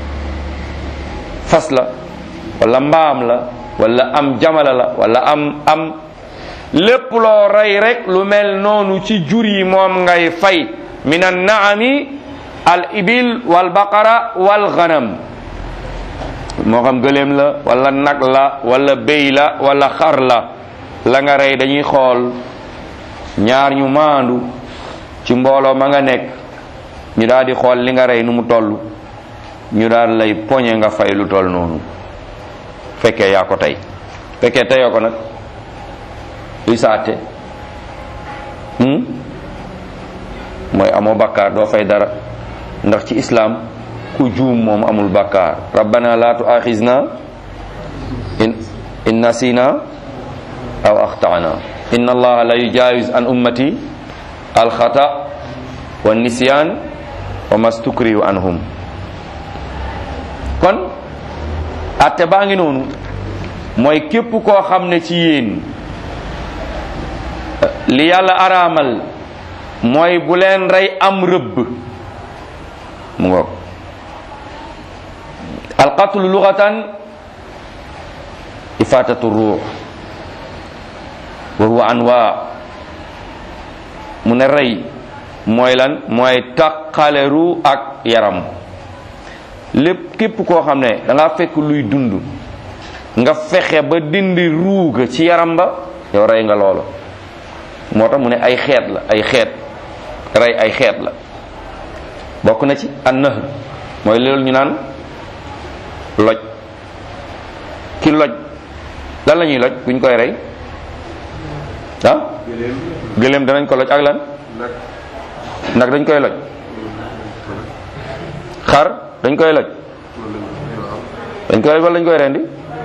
fas la wala mbaam la wala am jamala la wala am am lépp loo rey rek lu mel noonu ci jur yi moom ngay fay minan naami al ibil wal baqara wal ghanam moo xam gëléem la wala nag la wala béy la wala xar la la nga rey dañuy xool ñaar ñu maandu ci mbooloo ma nga nekk ñu daal di xool li nga rey nu mu toll ñu daal lay poñe nga fay lu toll noonu fekkee yaa ko tey fekkee teyoo ko nag luy saate mooy amoo bakkaar doo fay dara ndax ci islam ku juum moom amul bakkaar rabbana la tuaxizna in in nasina aw axtana inna allaha la yujawiz an ummati alxata wa nisyan wa mastukrihu anhum kon atte baa ngi noonu mooy képp koo xam ne ci yéen li yàlla araamal mooy bu leen rey am rëbb mu ngoog alqatlu lughatan ifatatu ruux wa huwa anwa mu ne rey mooy lan mooy taqale ruu ak yaram lépp képp koo xam ne da ngaa fekk luy dund nga fexe ba dindi ruuga ci yaram ba yow rey nga loolu moo tax mu ne ay xeet la ay xeet rey ay xeet la bokk na ci an-nahr mooy loolu ñu naan loj ki loj lan la ñuy loj buñ koy rey ah gëléem danañ ko loj ak lan nag dañ koy loj xar dañ koy loj dañ koy wala dañ koy rendi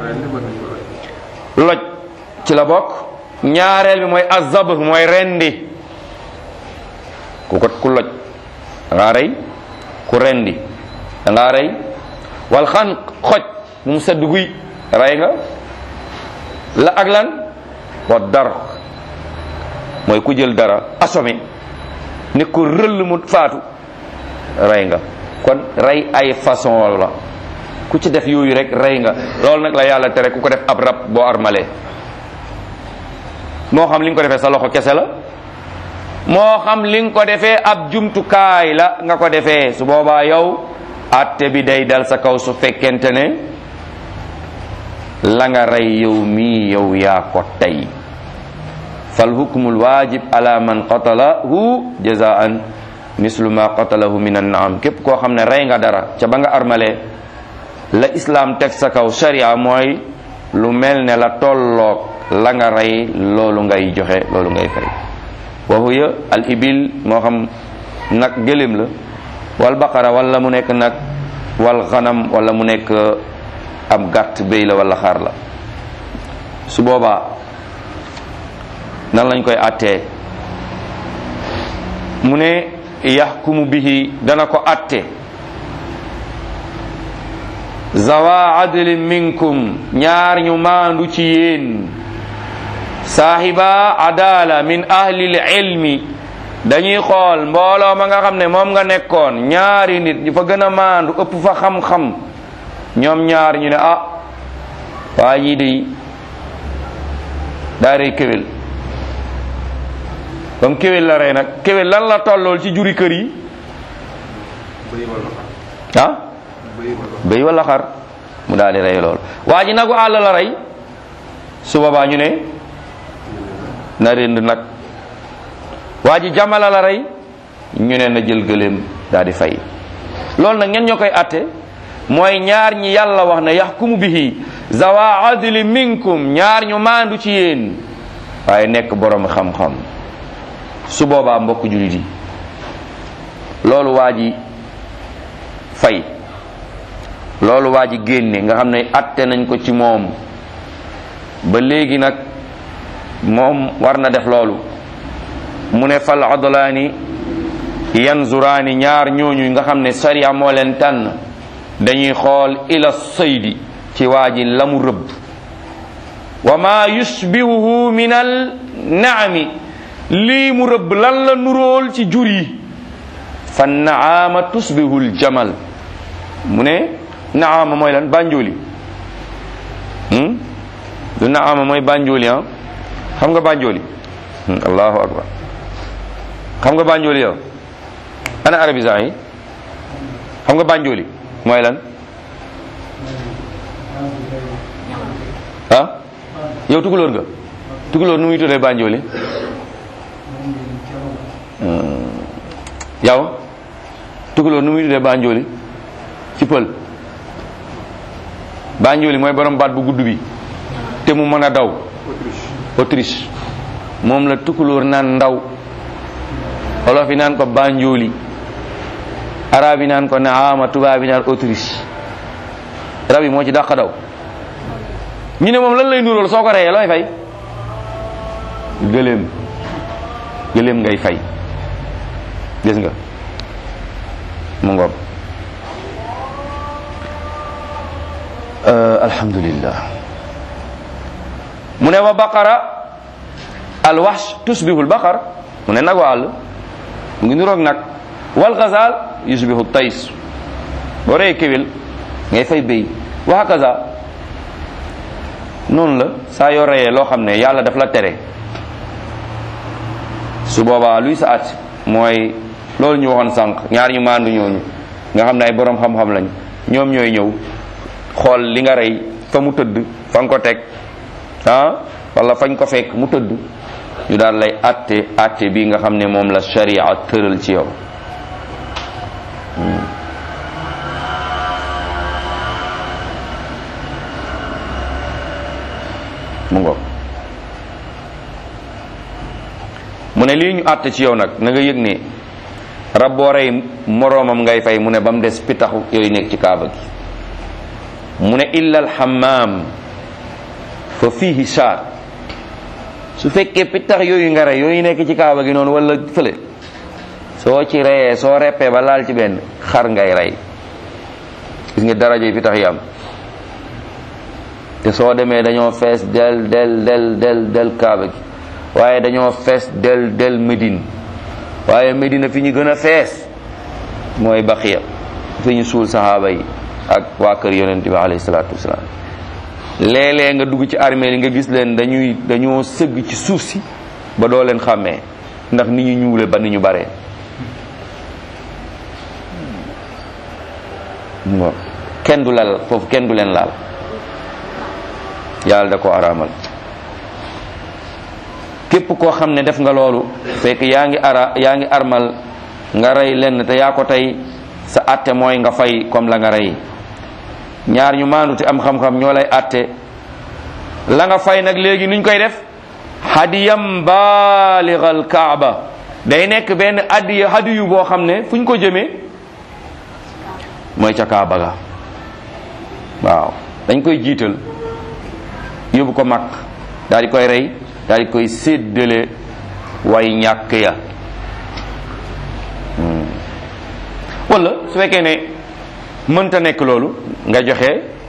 loj ci la bokk ñaareel bi mooy azab mooy rendi ku ko ku loj da ngaa rey ku rendi da ngaa rey wal xan xoj mu sedd guy rey nga la ak lan wa dar mooy ku jël dara assommé ni ko rëll mu faatu rey nga kon rey ay façon la ku ci def yooyu rek rey nga loolu nag la yàlla tere ku ko def ab rab boo armalee moo xam li nga ko defee sa loxo kese la moo xam li nga ko defee ab jumtukaay la nga ko defee su boobaa yow atte bi day dal sa kaw su fekkente ne la nga rey yow mii yow yaa ko tey fal hukmul wajib ala man qatalahu jazaan mislu ma qatalahu min an-naam képp koo xam ne rey nga dara ca ba nga armalee la islam teg sa kaw sharia mooy lu mel ne la tolloog la nga rey loolu ngay joxe loolu ngay fay wa huya al ibil moo xam nag gëléem la wal baqara wala mu nekk nag wal xanam wala mu nekk ab gàtt béy la wala xar la su boobaa nan lañ koy attee mu ne yaxkumu bihi dana ko atte zawa adlin minkum ñaar ñu maandu ci yéen saahiba adala min ahlil ilmi dañuy xool mbooloo ma nga xam ne moom nga nekkoon ñaari nit ñu fa gën a maandu ëpp fa xam-xam ñoom ñaar ñu ne ah waa ñii de daa rey kéwél comme kéwél la rey nag kéwél lan la tollool ci juri kër yi ah béy wala xar mu daal di rey lool waa ji nagu àll la rey su boobaa ñu ne na rend nag waa ji jamala la rey ñu ne na jël gëléem daal di fay. loolu nag ngeen ñoo koy atte mooy ñaar ñi yàlla wax ne yaxkumu bihi zawa adli minkum, ñaar ñu maandu ci yéen waaye nekk borom xam-xam. su boobaa mbokk jullit yi loolu waa ji fay, loolu waa ji génne nga xam ne atte nañ ko ci moom ba léegi nag moom war na def loolu. mu ne fal adlaani yanzuraani, ñaar ñooñu nga xam ne sariya moo leen tànn dañuy xool ila saydi ci waa ji la mu rëbb, wa ma yushbihuhu min al naami, lii mu rëbb lan la nuróol ci jur yi. fa naama tusbihu l jamal, mu ne naama mooy lan? banjooli. du naama mooy banjooli ah xam nga banjooli? allahu akbar. xam nga banjooli yow? ana arabisan yi xam nga banjooli mooy lan? ah yow tukulóor nga? tukulóor nu muy tuddee banjooli? yow tukulóor nu muy tuddee banjooli ci pël? banjooli mooy borom baat bu gudd bi te mu mën a daw. Autriche moom la tukulóor naan ndaw, olof yi naan ko banjooli, arab yi naan ko naama, tubaab yi naan Autriche. rab yi moo ci dàq daw. ñu ne moom lan lay nuróol soo ko reyee looy fay? gëléem. gëléem ngay fay. gis nga mu ngoog. alhamdulillah. mu ne wa baqara alwahsh tusbihu albaqar, mu ne nag wa àll mu ngi nuroog nag. wal gazal yusbihu tays, boo reyee kéwél ngay fay béy. wa hakaza noonu la saa yoo reyee loo xam ne yàlla daf la tere, su boobaa luy sa at mooy loolu ñu waxoon sànq, ñaar ñu maandu ñooñu nga xam ne ay borom xam-xam lañ, ñoom ñooy ñëw xool li nga rey fa mu tëdd, fa nga ko teg ah wala fañ ko fekk mu tëdd, ñu daal lay atte atte bi nga xam ne moom la sharia tëral ci yow. mu ngoog. mu ne lii ñu àtte ci yow nag na nga yëg ne rab boo rey moroomam ngay fay. mu ne ba mu des pitaxu yooyu nekk ci kaaba gi. mu ne illa alxamaam fa fiihi shaar, su fekkee pitax yooyu nga rey yooyu nekk ci kaaba gi noonu wala fële, soo ci reyee soo reppee ba laal ci benn xar ngay rey. gis nga daraja yi pitax yi am, te soo demee dañoo fees del del del del del kaaba gi, waaye dañoo fees del del Médine. waaye Médina fi ñu gën a fees mooy Baqiya, fi ñu suul saxaaba yi ak waa kër yonent bi alayhi salaatu wasalaam. léeg-léeg nga dugg ci armée li nga gis leen dañuy dañoo sëgg ci suuf si ba doo leen xàmmee ndax ni ñu ñuule ba ni ñu baree. kenn du lal foofu, kenn du leen laal, yàlla da ko araamal. képp koo xam ne def nga loolu fekk yaa ngi ara yaa ngi armal nga rey lenn te yaa ko tey, sa atte mooy nga fay comme la nga rey. ñaar ñu maandu te am xam-xam ñoo lay atte la nga fay nag. léegi nuñ koy def? hadiyam baaligal kaaba, day nekk benn adiya hadiyu boo xam ne fuñ ko jëmee mooy ca kaaba ga. waaw dañ koy jiital yóbbu ko mag, daal di koy rey, daal di koy séddale way ñàkk ya. wala su fekkee ne mënta nekk loolu, nga joxe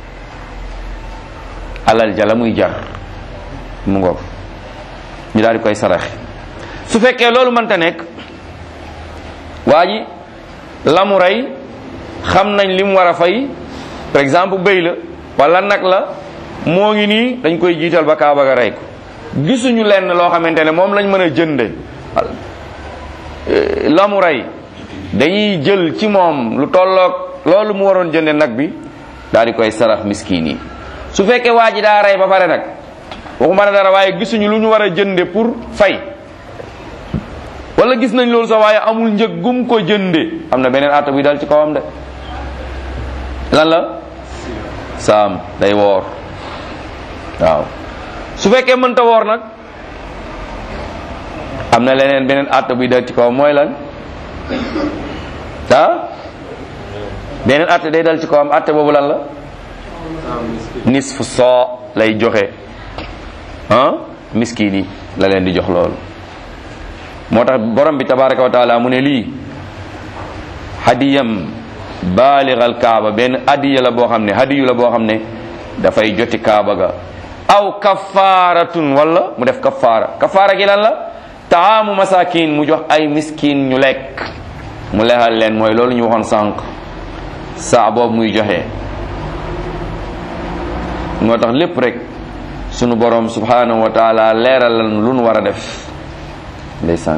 alal jala muy jar mu ngoog, ñu daal di koy saraxe. su fekkee loolu mënta nekk, waa ji la mu rey xam nañ li mu war a fay, par exemple bëy la wala nag la, moo ngi nii dañ koy jiital ba kaaba ga rey ko. gisuñu lenn loo xamante ne moom lañ mën a jënde la mu rey, dañuy jël ci moom lu tolloog loolu mu waroon jënde nag bi, daal di koy sarax miskin yi. su fekkee waa ji daa rey ba pare nag waxuma ne dara, waaye gisuñu lu ñu war a jënde pour fay, wala gis nañ loolu sax waaye amul njëg gum ko jënde am na beneen atta buy dal ci kawam de lan la saam day woor waaw su fekkee mënta woor nag am na leneen beneen atta buy dal ci kawam mooy lan ah beneen atta day dal ci kawam atta boobu lan la nisfu soo lay joxe ah miskin yi la leen di jox loolu moo tax borom bi tabaraka wa taala mu ne lii hadiyam baaligal kaaba benn hadiya la boo xam ne hadiyu la boo xam ne dafay joti kaaba ga aw kafaaratun wala mu def kafaara kafaara gi lan la taamu masakin mu jox ay miskin ñu lekk mu lexal leen mooy loolu ñu waxoon sànq saa boobu muy joxe moo tax lépp rek sunu borom subhanahu wa taala leeral lan lu nu war a def ndeysaan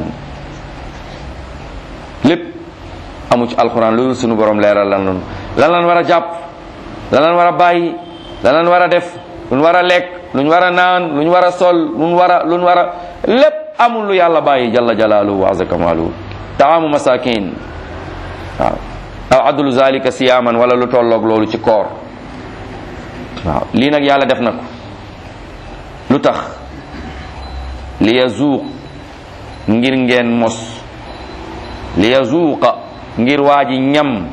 lépp amu ci alxuraan loolu sunu borom leeral lan lan lan lan war a jàpp lan lan war a bàyyi lan lan war a def lu nu war a lekk lu ñu war a naan lu ñu war a sol lu ñu war a lu ñu war a lépp amul lu yàlla bàyyi jalla jalaaluhu wa azza kamaaluhu taamu masakin waaw aw adlu zalika siyaman wala lu tolloog loolu ci koor waaw lii nag yàlla def na ko lu tax li yazuuq ngir ngeen mos li yazuuqa ngir waaji ñam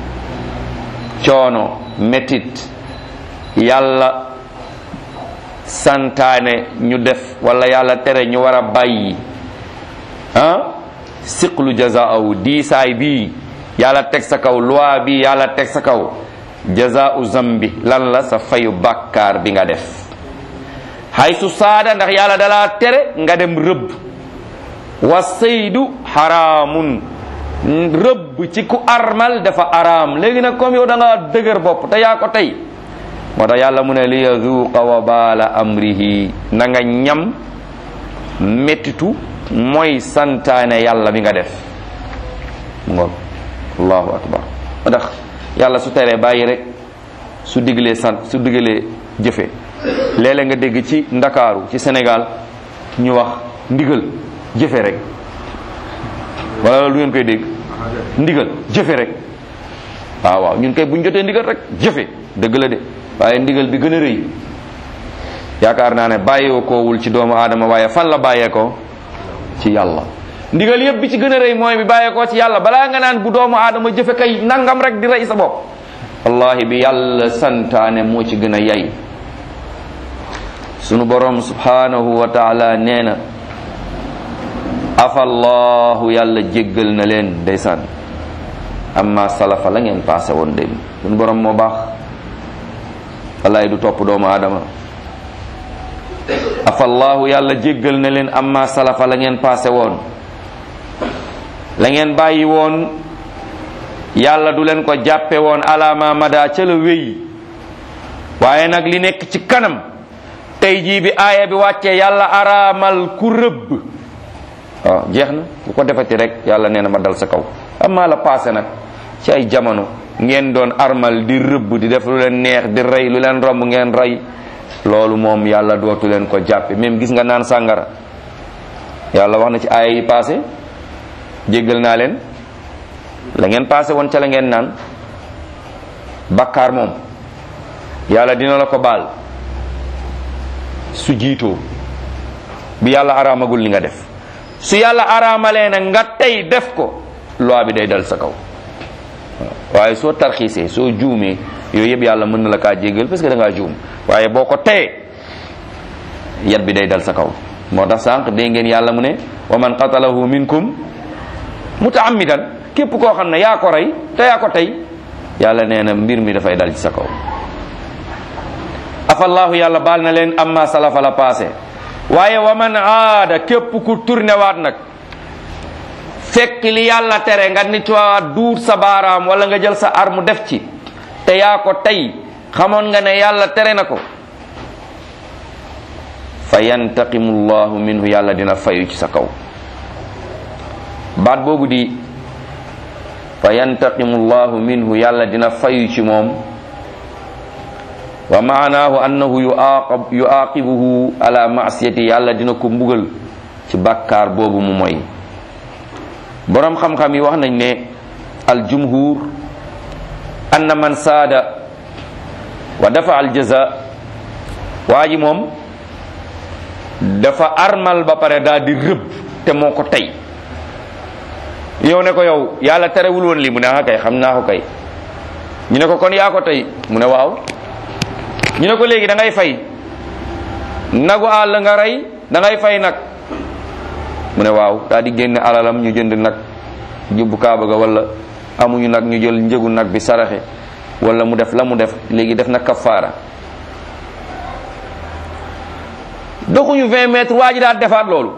coono metit yàlla santaane ñu def wala yàlla tere ñu war a bàyyi ah siqlu jazaahu diisaay bii yàlla teg sa kaw loi bi yàlla teg sa kaw jazaau zambi lan la sa fayu bàkkaar bi nga def haysu saada ndax yàlla dalaa tere nga dem rëbb wa saydu xaraamun rëbb ci ku armal dafa araam léegi nag comme yow da nga dëgër bopp te yaa ko tey moo tax yàlla mu ne li yazuqa wa baala amrihi na nga ñam mettitu mooy santaane yàlla bi nga def ngoon allahu akbar moo tax yàlla su teree bàyyi rek su diglee sant su diglee jëfe léeg-léeg nga dégg ci ndakaaru ci Sénégal ñu wax ndigal jëfe rek wala loolu du ngeen koy dégg ndigal jëfe rek waaw waaw ñun kay bu ñu jotee ndigal rek jëfe dëgg la de waaye ndigal bi gën a rëy yaakaar naa ne bàyyee koowul ci doomu aadama waaye fan la bàyyee ko ci yàlla ndigal yëpp bi ci gën a rëy mooy bi bàyyee ko ci yàlla balaa nga naan bu doomu aadama jëfe kay nangam rek di rëy sa bopp wallahi bi yàlla santaane moo ci gën a yay sunu borom subhanahu wa taala nee na afallahu yàlla jéggal na leen ndeysaan amma salafa la ngeen passé woon dem sunu borom moo baax wallahi du topp doomu aadama afallahu yàlla jéggal na leen amma salafa la ngeen passé woon la ngeen bàyyi woon yàlla du leen ko jàppe woon alama mada ca la wéy waaye nag li nekk ci kanam tey jii bi aaya bi wàccee yàlla araamal ku rëbb waaw jeex na bu ko defati rek yàlla nee na ma dal sa kaw amma la passé nag ci ay jamono ngeen doon armal di rëbb di def lu leen neex di rey lu leen romb ngeen rey loolu moom yàlla dootu leen ko jàppe même gis nga naan sàngara yàlla wax na ci aaya yi passé jéggal naa leen la ngeen passé woon ca la ngeen naan bakkaar moom yàlla dina la ko baal su jiitoo bi yàlla araamagul li nga def su yàlla araamalee nag nga tey def ko loi bi day dal sa kaw waaye soo tarxiisee soo juumee yooyu yëpp yàlla mën na la kaa jéggal parce que da ngaa juum waaye boo ko teyee yat bi day dal sa kaw moo tax sànq dégg ngeen yàlla mu ne wa man qatalahu minkum mutaammidan képp koo xam ne yaa ko rey te yaa ko tey yàlla nee na mbir mi dafay dal ci sa kaw afallahu yàlla baal na leen amma salafa la passé waaye wa man aada képp ku tourné waat nag fekk li yàlla tere nga nit waa duut sa baaraam wala nga jël sa arme def ci te yaa ko tey xamoon nga ne yàlla tere na ko fa yantaqimu llahu minhu yàlla dina fayu ci sa kaw baat boobu di fa yantaqimu llahu minhu yàlla dina fayu ci moom wa maanaahu annahu yuaqab yuaqibuhu ala masiyati yàlla dina ko mbugal ci bàkkaar boobu mu moy borom xam-xam yi wax nañ ne al jumhur anna man saada wa dafa al jaza waa ji moom dafa armal ba pare daal di rëbb te moo ko tey yow ne ko yow yàlla terewul woon lii mu ne ah kay xam naa ko kay ñu ne ko kon yaa ko tey mu ne waaw ñu ne ko léegi da ngay fay nagu àll nga rey da ngay fay nag mu ne waaw daal di génne alalam ñu jënd nag jubbu kaaba ga wala amuñu nag ñu jël njëgu nag bi saraxe wala mu def la mu def léegi def na kafaara doxuñu vingt mètres waa ji daal defaat loolu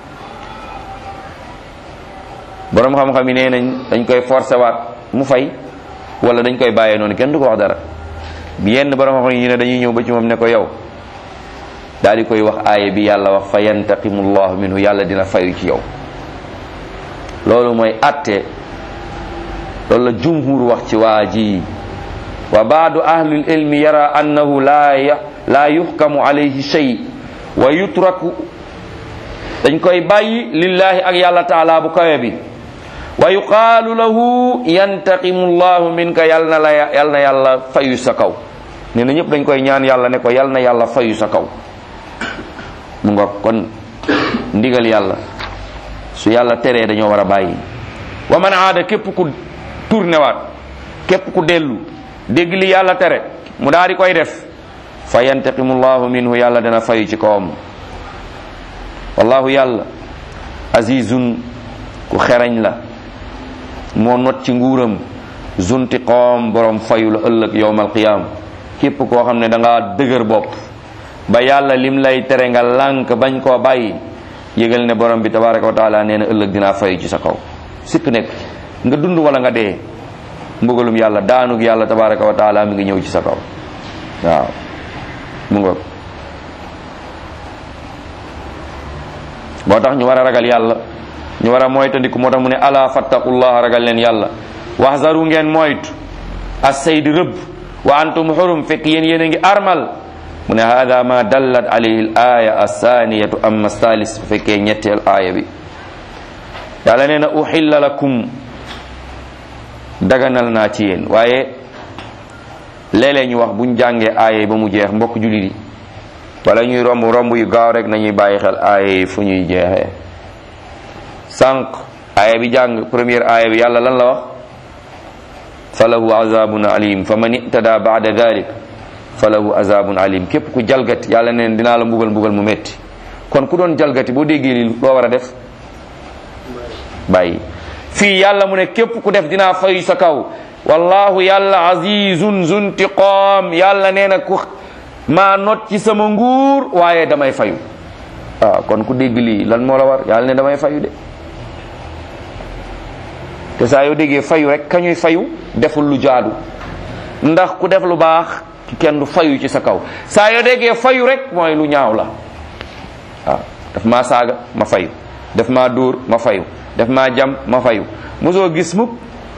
borom xam-xam yi nee nañ dañ koy forcé waat mu fay wala dañ koy bàyyee noonu kenn du ko wax dara bi yenn borom xam-xam yi ne dañuy ñëw ba ci moom ne ko yow daal di koy wax aaya bi yàlla wax fa yantaqimu llahu minhu yàlla dina fayu ci yow loolu mooy atte loolu la jumhur wax ci waa ji wa baadu ahlul ilmi yara annahu la la yuhkamu alayhi shay wa yutraku dañ koy bàyyi lillahi ak yàlla taala bu kawe bi wa yuqaalu lahu yantaqimu llahu minka yal na la yal na yàlla fayu sa kaw nee na ñëpp dañ koy ñaan yàlla ne ko yal na yàlla fayu sa kaw mu nga kon ndigal yàlla su yàlla teree dañoo war a bàyyi wa man aada képp ku tourné waat képp ku dellu dégg li yàlla tere mu daal di koy def fa yantaqimu llahu minhu yàlla dana fayu ci kawam wallahu yàlla azizun ku xerañ la moo not ci nguuram zuntiqoom borom fayu la ëllëg yowmal qiyam képp koo xam ne da ngaa dëgër bopp ba yàlla lim lay tere nga lànk bañ koo bàyyi yëgal ne borom bi tabaraka wa taala nee na ëllëg dinaa fayu ci sa kaw sikk nekk nga dund wala nga dee mbugalum yàlla daanug yàlla tabaraka wa taala mi ngi ñëw ci sa kaw waaw mu ngoog moo tax ñu war a ragal yàlla ñu war a moytandiku moo tax mu ne ala fattaqullaha ragal leen yàlla waxzaru ngeen moytu as-sayd rëbb wa antum xurum fekk yéen yéen a ngi armal mu ne hada ma dallat alayhi al aya as-saniyatu amma salis bu fekkee ñetteel aaya bi yàlla nee na uhilla lakum daganal naa ci yéen waaye léeg-léeg ñu wax buñ jàngee aaya yi ba mu jeex mbokk jullit yi wala ñuy romb romb yu gaaw rek nañuy bàyyi xel aaya yi fu ñuy jeexee sànq aaya bi jàng première aaya bi yàlla lan la wax falahu azabun alim fa man itada ba'da dhalik falahu azabun alim képp ku jalgati yàlla neen dinaa la mbugal mbugal mu metti kon ku doon jalgati boo déggee li loo war a def bàyyi fii yàlla mu ne képp ku def dinaa fayu sa kaw wallahu yàlla azizun zuntiqam yàlla nee na ku maa not ci sama nguur waaye damay fayu waaw kon ku dégg lii lan moo la war yàlla ne damay fayu de te saa yoo déggee fayu rek kañuy fayu deful lu jaadu ndax ku def lu baax kenn du fayu ci sa kaw saa yoo déggee fayu rek mooy lu ñaaw la waaw daf maa saaga ma fayu daf maa dóor ma fayu daf maa jam ma fayu mosoo gis mukk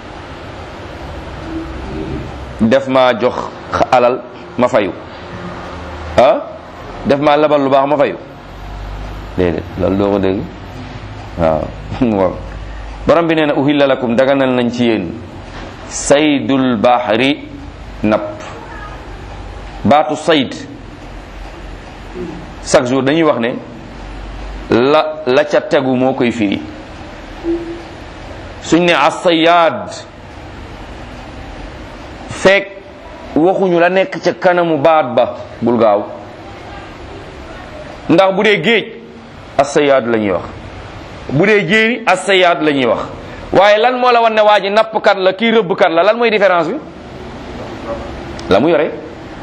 def maa jox alal ma fayu ah def maa labal lu baax ma fayu déedéet loolu doo ko dégg waaw borom bi nee na uhilla lakum daganal nañ ci yéen saydul bahri napp baatu sayd chaque jour dañuy wax ne la la ca tegu moo koy firi suñ ne as-sayaad fekk waxuñu la nekk ca kanamu baat ba bul gaaw ndax bu dee géej as-sayaad la ñuy wax bu dee jéeri as-sayaad la ñuy wax waaye lan moo la wan ne waa ji nappkat la kii rëbbkat la lan mooy différence bi la mu yore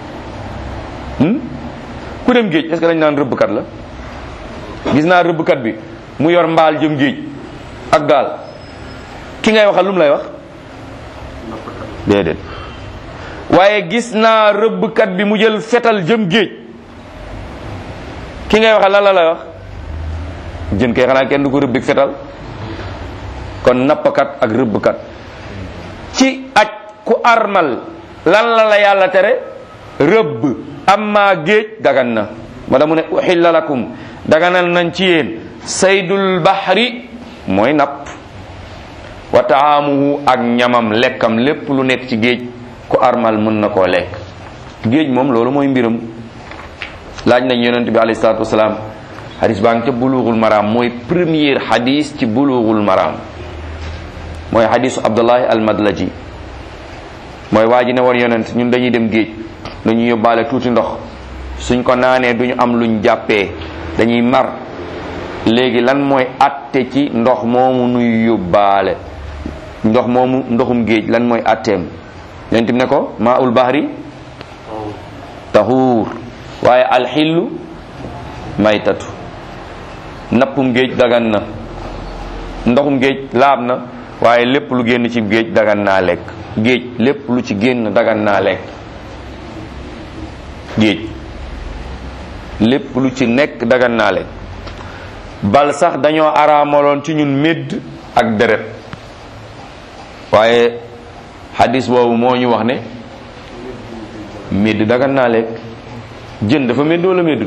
ku dem géej est-ce que dañ naan rëbbkat la gis naa rëbbkat bi mu yor mbaal jëm géej ak gaal ki ngay waxal lu mu lay wax déedéet waaye gis naa rëbbkat bi mu jël fetal jëm géej ki ngay waxal lan la lay wax jën kay xanaa kenn du ko rëbbik fetal kon nappkat ak rëbbkat ci aj ku armal lan la la yàlla tere rëbb amma géej dagan na moo tax mu ne uhilla lakum daganal nañ ci yéen saydul bahri mooy napp wa taamuhu ak ñamam lekkam lépp lu nekk ci géej ku armal mën na koo lekk. géej moom loolu mooy mbiram. laaj nañ yonent bi alayhi salaatu wasalaam xadis baa ngi ca bulughul maram mooy premier xadis ci bulughul maram mooy xadisu Abdullahi al-Madlaji mooy waa ji ne war yonent ñun dañuy dem géej dañuy yóbbaale tuuti ndox suñ ko naanee duñu am luñ jàppee dañuy mar léegi lan mooy atte ci ndox moomu nuy yóbbaale ndox moomu ndoxum géej lan mooy atteem yonent bi ne ko maa ul bahri tahuur waaye alxillu maytatu nappum géej dagan na ndoxum géej laab na waaye lépp lu génn ci géej dagan naa lekk géej lépp lu ci génn dagan naa lekk géej lépp lu ci nekk dagan naa lekk bal sax dañoo araamaloon ci ñun médd ak deret waaye xadis boobu moo ñu wax ne médd dagan naa lekk jën dafa médd wala médd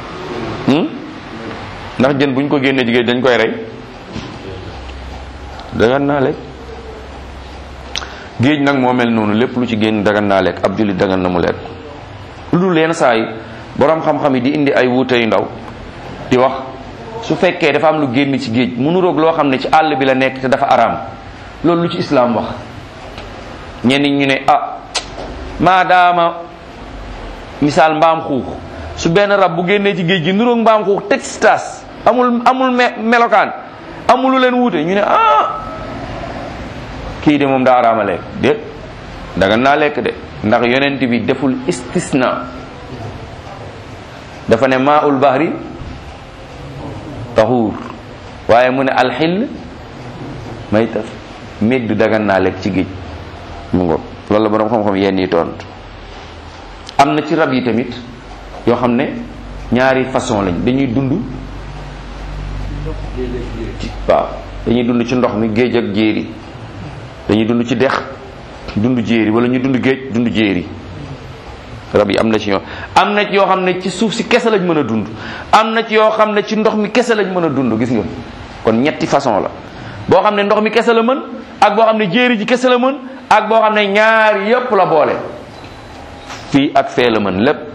ndax jën buñ ko génnee ci géej dañ koy rey dagan naa lekk géej nag moo mel noonu lépp lu ci génn dagan naa lekk ab jullit dagan na mu lekk lu dul leen saa yi boroom xam-xam yi di indi ay wuute yu ndaw di wax su fekkee dafa am lu génn ci géej mu nuroog loo xam ne ci àll bi la nekk te dafa araam loolu lu ci islaam wax ñenn ñu ne ah maadaama misaal mbaam xuux su benn rab bu génnee ci géej gi nuroog mbaam xuux textas amul amul me melokaan amul lu leen wuute ñu ne ah kii de moom daa araama lekk déet dagan naa lekk de ndax yonent bi deful istisna dafa ne maa ul bahri tahuur waaye mu ne alxill mayta médd dagan naa lekk ci géej mu ngoog loolu la boroom xam-xam yenn yi tontu am na ci rab yi tamit yoo xam ne ñaari façon lañ dañuy dund ci waaw dañuy dund ci ndox mi géej ak jéeri dañuy dund ci dex dund jéeri wala ñu dund géej dund jéeri rab yi am na ci ñoo am na ci yoo xam ne ci suuf si kese lañ mën a dund am na ci yoo xam ne ci ndox mi kese lañ mën a dund gis nga kon ñetti façon la boo xam ne ndox mi kese la mën ak boo xam ne jéeri ji kese la mën ak boo xam ne ñaari yépp la boole fii ak fee la mën lépp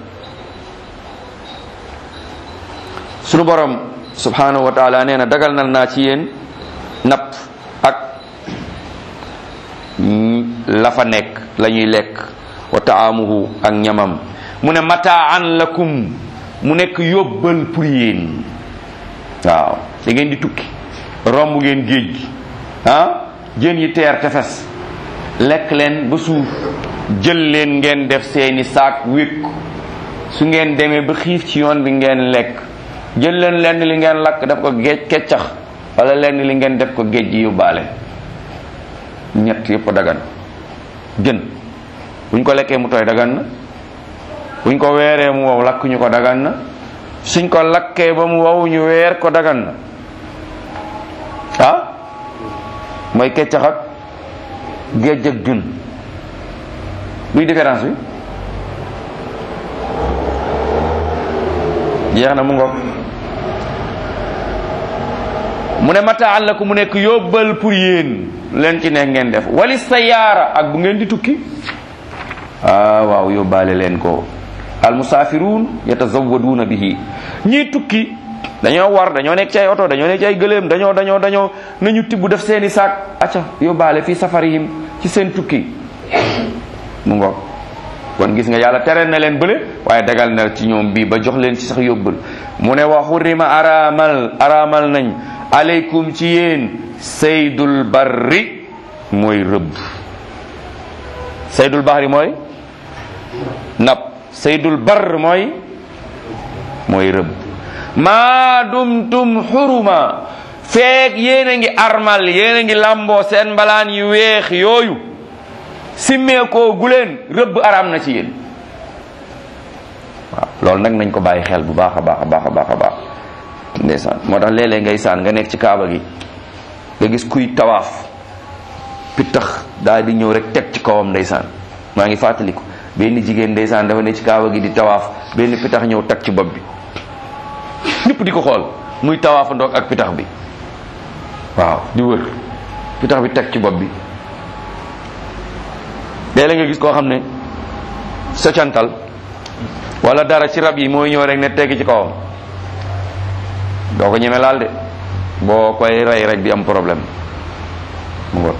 sunu borom subhanahu wa taala nee na dagal nal naa ci yéen napp ak la fa nekk la ñuy lekk wa taamuhu ak ñamam mu ne mataan lakum mu nekk yóbbal pour yéen waaw da ngeen di tukki romb ngeen géej gi ah jën yi teer tefes lekk leen ba suuf jël leen ngeen def seeni saak wékk su ngeen demee ba xiif ci yoon bi ngeen lekk jël leen lenn li ngeen lakk def ko géej keccax wala lenn li ngeen def ko géej gi yóbbaale ñett yëpp dagan jën buñ ko lekkee mu tooy dagan na buñ ko weeree mu wow lakk ñu ko dagan na suñ ko lakkee ba mu wow ñu weer ko dagan na ah mooy keccax ak géej ak jën luy différence bi jeex na mu ngoog mu ne mataan la ko mu nekk yóbbal pour yéen leen ci nekk ngeen def wali sayaara ak bu ngeen di tukki ah waaw yóbbaale leen ko al musaafiruun yatazawaduuna bihi ñii tukki dañoo war dañoo nekk ci ay oto dañoo nekk ci ay gëléem dañoo dañoo dañoo nañu tibb def seeni saak acca yóbbaale fii safarihim ci seen tukki mu ngoog kon gis nga yàlla tere na leen bële waaye dagal na ci ñoom bii ba jox leen ci sax yóbbal mu ne wa xurima araamal araamal nañ aleykum ci yéen saydul barri mooy rëbb saydul bahri mooy napp saydul barr mooy mooy rëbb maa dumtum xuruma feek yéen a ngi armal yéen a ngi lamboo seen mbalaan yu weex yooyu simmeekoo guleen rëbb araam na ci yéen waaw loolu nag nañ ko bàyyi xel bu baax a baax a baax a baax a baax ndeysaan moo tax léeg-léeg ngay saan nga nekk ci kaaba gi nga gis kuy tawaaf pittax daal di ñëw rek teg ci kawam ndeysaan maa ngi fàttaliku benn jigéen ndeysaan dafa ne ci kaaba gi di tawaaf benn pittax ñëw teg ci bopp bi ñëpp di ko xool muy tawaafa ndoog ak pittax bi waaw di wër pitax bi teg ci bopp bi. léeg-léeg nga gis koo xam ne soccantal wala dara ci rab yi mooy ñëw rek ne tegg ci kawam doo ko ñeme laal de boo koy rey rek di am problème mu ngoon.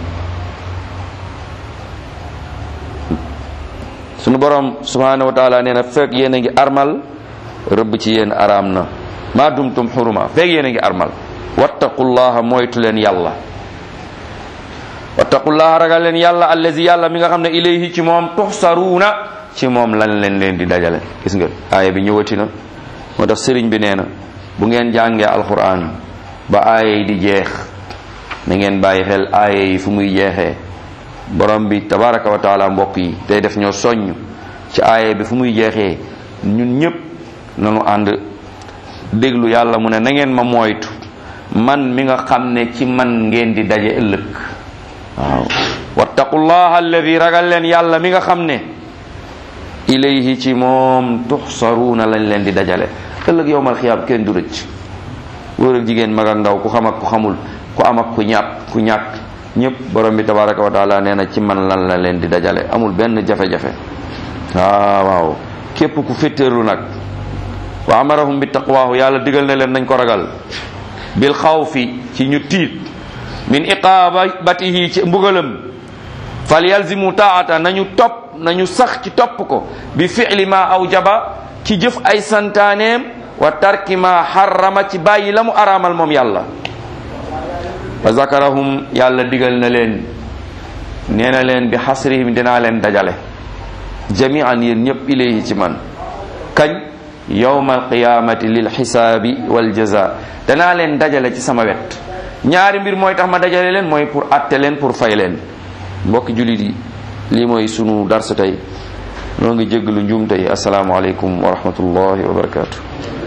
sunu borom subhanahu wa taala nee na fekk yéen a ngi armal rëbb ci yéen araam na maa dumtum xuruma fekk yéen a ngi armal wattaqullaha moytu leen yàlla wattaqullaha ragal leen yàlla allazi yàlla mi nga xam ne ilayhi ci moom tuxsaruuna ci moom lan leen leen di dajale. gis nga aaya bi ñëwati na moo tax sëriñ bi nee na bu ngeen jàngee alquran ba aaya yi di jeex na ngeen bàyyi xel aaya yi fu muy jeexee. borom bi tabaraka wa taala mbokk yi tey def ñoo soññ ci aaya bi fu muy jeexee ñun ñëpp nanu ànd déglu yàlla mu ne na ngeen ma moytu man mi nga xam ne ci man ngeen di daje ëllëg. waaw wattaqullaha alladi ragal leen yàlla mi nga xam ne ilayhi ci moom tuxsaruuna lañ leen di dajale ëllëg yowmal xiyaam kenn du rëcc. góor ak jigéen mag ak ndaw ku xam ak ku xamul ku am ak ku ñàpp ku ñàkk ñëpp borom bi tabaraka wa taala nee na ci man lan la leen di dajale amul benn jafe-jafe. waaw waaw képp ku féttéerlu nag wa amarahum bi taqwaahu yàlla digal na leen nañ ko ragal bil xawfi ci ñu tiit min iqaabatihi ci mbugalam fal yalzimu taata nañu topp nañu sax ci topp ko bi fi'li ma awjaba ci jëf ay santaaneem wa tarki ma harrama ci bàyyi la mu araamal moom yàlla. wa zakarahum yàlla digal na leen nee na leen bi xasrihim dinaa leen dajale jami'an yéen ñëpp ilayhi ci man kañ yawmal qiyamati lil xisaabi wal jaza danaa leen dajale ci sama wet. ñaari mbir mooy tax ma dajale leen mooy pour atte leen pour fay leen. mbokki jullit yi lii mooy sunu darsu tey noo ngi jéggalu njuum tey assalaamu aleykum wa rahmatullahi wa barakatuh.